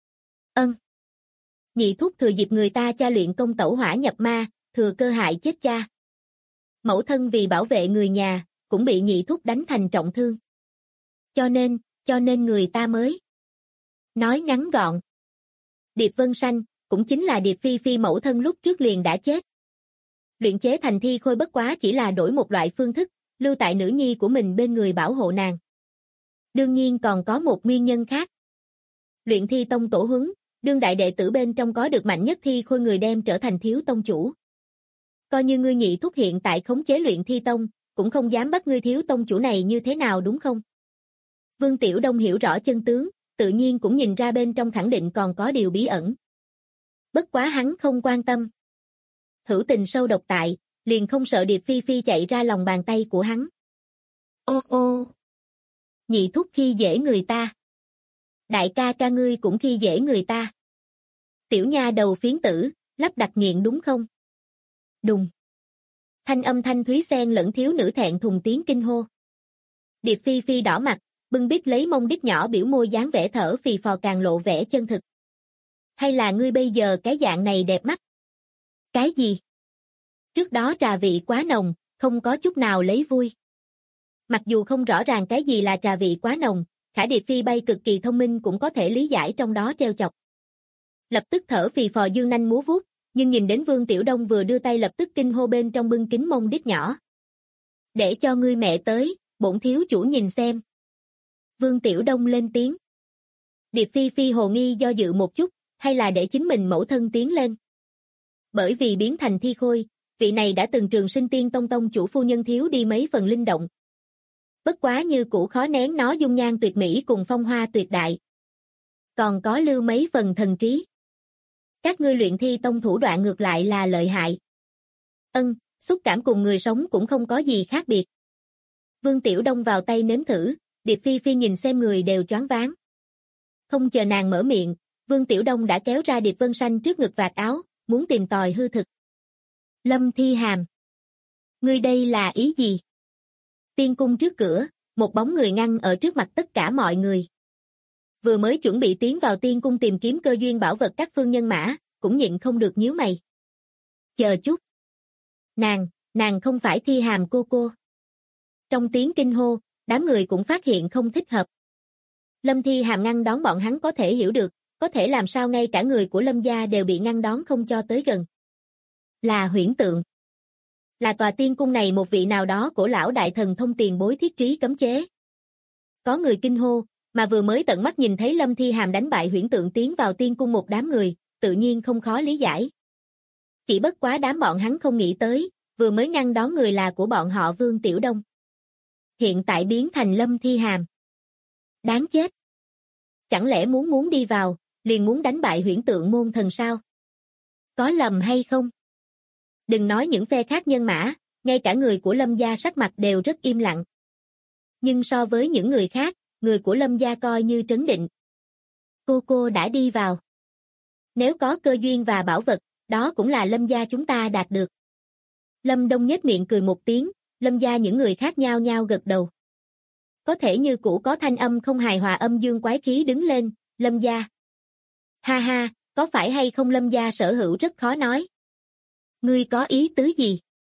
Nhị thúc thừa dịp người ta cha luyện công tẩu hỏa nhập ma, thừa cơ hại chết cha. Mẫu thân vì bảo vệ người nhà, cũng bị nhị thúc đánh thành trọng thương. Cho nên người ta mới. Nói ngắn gọn. Điệp Vân Sanh, cũng chính là Điệp Phi Phi mẫu thân lúc trước liền đã chết. Luyện chế thành thi khôi bất quá chỉ là đổi một loại phương thức, lưu tại nữ nhi của mình bên người bảo hộ nàng. Đương nhiên còn có một nguyên nhân khác. Luyện thi tông tổ huấn, đương đại đệ tử bên trong có được mạnh nhất thi khôi người đem trở thành thiếu tông chủ. Coi như ngươi nhị thúc hiện tại khống chế luyện thi tông, cũng không dám bắt ngươi thiếu tông chủ này như thế nào đúng không? Vương Tiểu Đông hiểu rõ chân tướng, tự nhiên cũng nhìn ra bên trong khẳng định còn có điều bí ẩn. Bất quá hắn không quan tâm. Hữu tình sâu độc tại, liền không sợ Điệp Phi Phi chạy ra lòng bàn tay của hắn. Ô. Nhị thúc khi dễ người ta. Đại ca ca ngươi cũng khi dễ người ta. Tiểu nha đầu phiến tử, lắp đặt nghiện đúng không? Đùng. Thanh âm thanh thúy xen lẫn thiếu nữ thẹn thùng tiếng kinh hô. Điệp Phi Phi đỏ mặt, bưng bít lấy mông đít nhỏ biểu môi dáng vẻ thở phì phò càng lộ vẻ chân thực. Hay là ngươi bây giờ cái dạng này đẹp mắt? Cái gì? Trước đó trà vị quá nồng, không có chút nào lấy vui. Mặc dù không rõ ràng cái gì là trà vị quá nồng, Khả Điệp Phi bay cực kỳ thông minh cũng có thể lý giải trong đó trêu chọc. Lập tức thở phì phò dương nanh múa vuốt, nhưng nhìn đến Vương Tiểu Đông vừa đưa tay lập tức kinh hô bên trong bưng kính mông đít nhỏ. Để cho ngươi mẹ tới, bổn thiếu chủ nhìn xem. Vương Tiểu Đông lên tiếng. Điệp Phi Phi hồ nghi do dự một chút, hay là để chính mình mẫu thân tiến lên. Bởi vì biến thành thi khôi, vị này đã từng Trường Sinh Tiên Tông tông chủ phu nhân thiếu đi mấy phần linh động. Bất quá như cũ khó nén nó dung nhan tuyệt mỹ cùng phong hoa tuyệt đại. Còn có lưu mấy phần thần trí. Các ngươi luyện thi tông thủ đoạn ngược lại là lợi hại. Xúc cảm cùng người sống cũng không có gì khác biệt. Vương Tiểu Đông vào tay nếm thử, Điệp Phi Phi nhìn xem người đều choáng váng. Không chờ nàng mở miệng, Vương Tiểu Đông đã kéo ra Điệp Vân Sanh trước ngực vạt áo, muốn tìm tòi hư thực. Lâm Thi Hàm. Ngươi đây là ý gì? Tiên cung trước cửa, một bóng người ngăn ở trước mặt tất cả mọi người. Vừa mới chuẩn bị tiến vào tiên cung tìm kiếm cơ duyên bảo vật các phương nhân mã, cũng nhịn không được nhíu mày. Chờ chút. Nàng không phải Thi Hàm cô. Trong tiếng kinh hô, đám người cũng phát hiện không thích hợp. Lâm Thi Hàm ngăn đón bọn hắn có thể hiểu được, có thể làm sao ngay cả người của Lâm gia đều bị ngăn đón không cho tới gần. Là huyễn tượng. Là tòa tiên cung này một vị nào đó cổ lão đại thần thông tiền bối thiết trí cấm chế. Có người kinh hô, mà vừa mới tận mắt nhìn thấy Lâm Thi Hàm đánh bại huyễn tượng tiến vào tiên cung một đám người, tự nhiên không khó lý giải. Chỉ bất quá đám bọn hắn không nghĩ tới, vừa mới ngăn đón người là của bọn họ Vương Tiểu Đông. Hiện tại biến thành Lâm Thi Hàm. Đáng chết. Chẳng lẽ muốn đi vào, liền muốn đánh bại huyễn tượng môn thần sao? Có lầm hay không? Đừng nói những phe khác nhân mã, ngay cả người của Lâm gia sắc mặt đều rất im lặng. Nhưng so với những người khác, người của Lâm gia coi như trấn định. Cô đã đi vào. Nếu có cơ duyên và bảo vật, đó cũng là Lâm gia chúng ta đạt được. Lâm Đông nhếch miệng cười một tiếng, Lâm gia những người khác nhao nhao gật đầu. Có thể như cũ có thanh âm không hài hòa âm dương quái khí đứng lên, Lâm gia. Ha ha, có phải hay không Lâm gia sở hữu rất khó nói. Ngươi có ý tứ gì?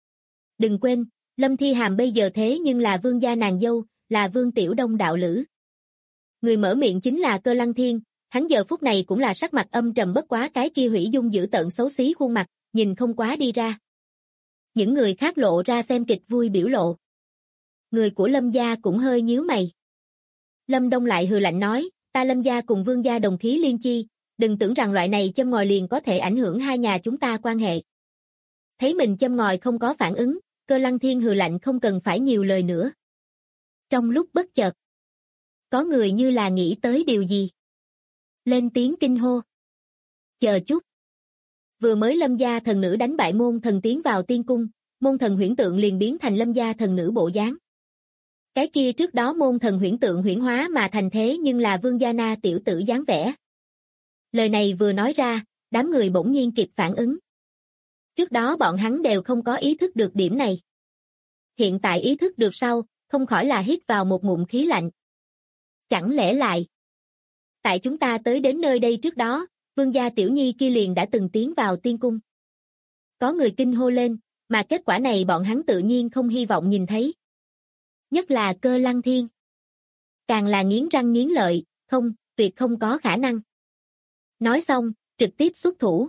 Đừng quên, Lâm Thi Hàm bây giờ thế nhưng là vương gia nàng dâu, là Vương Tiểu Đông đạo lữ. Người mở miệng chính là Cơ Lăng Thiên, hắn giờ phút này cũng là sắc mặt âm trầm bất quá cái kia hủy dung dữ tợn xấu xí khuôn mặt, nhìn không quá đi ra. Những người khác lộ ra xem kịch vui biểu lộ. Người của Lâm gia cũng hơi nhíu mày. Lâm Đông lại hừ lạnh nói, ta Lâm gia cùng Vương gia đồng khí liên chi, đừng tưởng rằng loại này châm ngòi liền có thể ảnh hưởng hai nhà chúng ta quan hệ. Thấy mình châm ngòi không có phản ứng, Cơ Lăng Thiên hừ lạnh không cần phải nhiều lời nữa. Trong lúc bất chợt, có người như là nghĩ tới điều gì. Lên tiếng kinh hô. Chờ chút. Vừa mới Lâm gia thần nữ đánh bại môn thần tiến vào tiên cung, môn thần huyễn tượng liền biến thành Lâm gia thần nữ bộ dáng. Cái kia trước đó môn thần huyễn tượng huyễn hóa mà thành thế nhưng là Vương gia na tiểu tử dáng vẻ. Lời này vừa nói ra, đám người bỗng nhiên kịp phản ứng. Trước đó bọn hắn đều không có ý thức được điểm này. Hiện tại ý thức được sau, không khỏi là hít vào một ngụm khí lạnh. Chẳng lẽ lại, tại chúng ta tới đến nơi đây trước đó, Vương gia tiểu nhi kia liền đã từng tiến vào tiên cung. Có người kinh hô lên, mà kết quả này bọn hắn tự nhiên không hy vọng nhìn thấy. Nhất là Cơ Lăng Thiên. Càng là nghiến răng nghiến lợi, không, tuyệt không có khả năng. Nói xong, trực tiếp xuất thủ.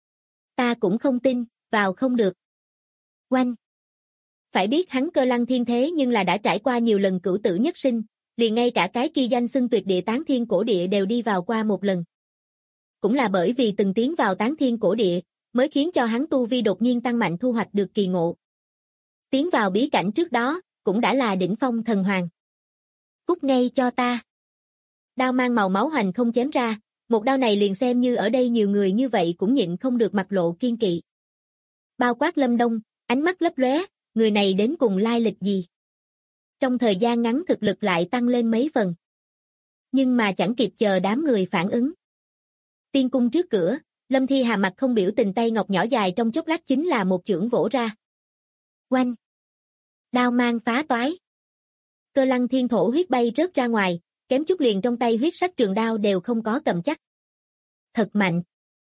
Ta cũng không tin, vào không được. Oanh. Phải biết hắn Cơ Lăng Thiên thế nhưng là đã trải qua nhiều lần cửu tử nhất sinh, liền ngay cả cái kia danh xưng tuyệt địa tán thiên cổ địa đều đi vào qua một lần. Cũng là bởi vì từng tiến vào tán thiên cổ địa, mới khiến cho hắn tu vi đột nhiên tăng mạnh thu hoạch được kỳ ngộ. Tiến vào bí cảnh trước đó, cũng đã là đỉnh phong thần hoàng. Cút ngay cho ta. Đao mang màu máu hoành không chém ra, một đao này liền xem như ở đây nhiều người như vậy cũng nhịn không được mặt lộ kiên kỵ. Bao quát Lâm Đông, ánh mắt lấp lóe, người này đến cùng lai lịch gì? Trong thời gian ngắn thực lực lại tăng lên mấy phần. Nhưng mà chẳng kịp chờ đám người phản ứng. Tiên cung trước cửa, Lâm Thi Hàm mặt không biểu tình tay ngọc nhỏ dài trong chốc lát chính là một chưởng vỗ ra. Oanh! Đao mang phá toái. Cơ Lăng Thiên thổ huyết bay rớt ra ngoài, kém chút liền trong tay huyết sắc trường đao đều không có cầm chắc. Thật mạnh.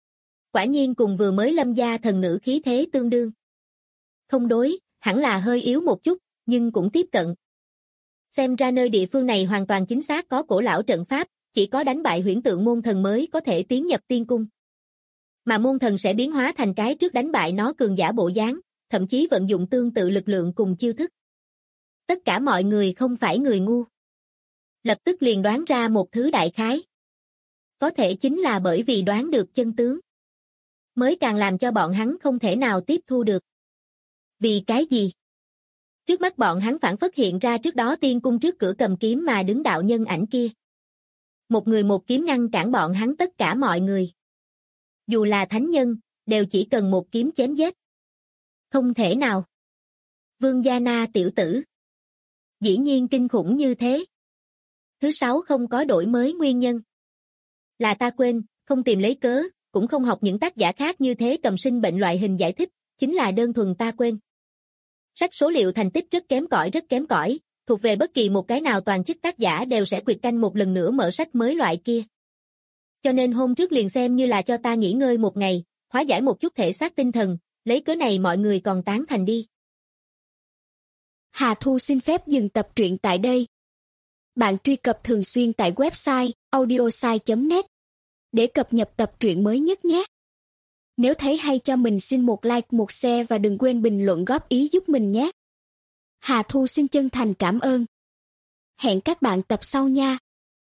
Quả nhiên cùng vừa mới Lâm gia thần nữ khí thế tương đương. Không đối, hẳn là hơi yếu một chút, nhưng cũng tiếp cận. Xem ra nơi địa phương này hoàn toàn chính xác có cổ lão trận pháp, chỉ có đánh bại huyễn tượng môn thần mới có thể tiến nhập tiên cung. Mà môn thần sẽ biến hóa thành cái trước đánh bại nó cường giả bộ dáng, thậm chí vận dụng tương tự lực lượng cùng chiêu thức. Tất cả mọi người không phải người ngu. Lập tức liền đoán ra một thứ đại khái. Có thể chính là bởi vì đoán được chân tướng, mới càng làm cho bọn hắn không thể nào tiếp thu được. Vì cái gì? Trước mắt bọn hắn phản phất hiện ra trước đó tiên cung trước cửa cầm kiếm mà đứng đạo nhân ảnh kia. một người một kiếm ngăn cản bọn hắn tất cả mọi người. Dù là thánh nhân, đều chỉ cần một kiếm chém giết. Không thể nào. Vương Gia Na tiểu tử. Dĩ nhiên kinh khủng như thế. Thứ 6 không có đổi mới nguyên nhân. Là ta quên, không tìm lấy cớ, cũng không học những tác giả khác như thế cầm sinh bệnh loại hình giải thích, chính là đơn thuần ta quên. Sách số liệu thành tích rất kém cỏi, thuộc về bất kỳ một cái nào toàn chức tác giả đều sẽ quyệt canh một lần nữa mở sách mới loại kia. Cho nên hôm trước liền xem như là cho ta nghỉ ngơi một ngày, hóa giải một chút thể xác tinh thần, lấy cớ này mọi người còn tán thành đi. Hà Thu xin phép dừng tập truyện tại đây. Bạn truy cập thường xuyên tại website audiosai.net để cập nhật tập truyện mới nhất nhé. Nếu thấy hay cho mình xin một like, một share và đừng quên bình luận góp ý giúp mình nhé. Hà Thu xin chân thành cảm ơn. Hẹn các bạn tập sau nha.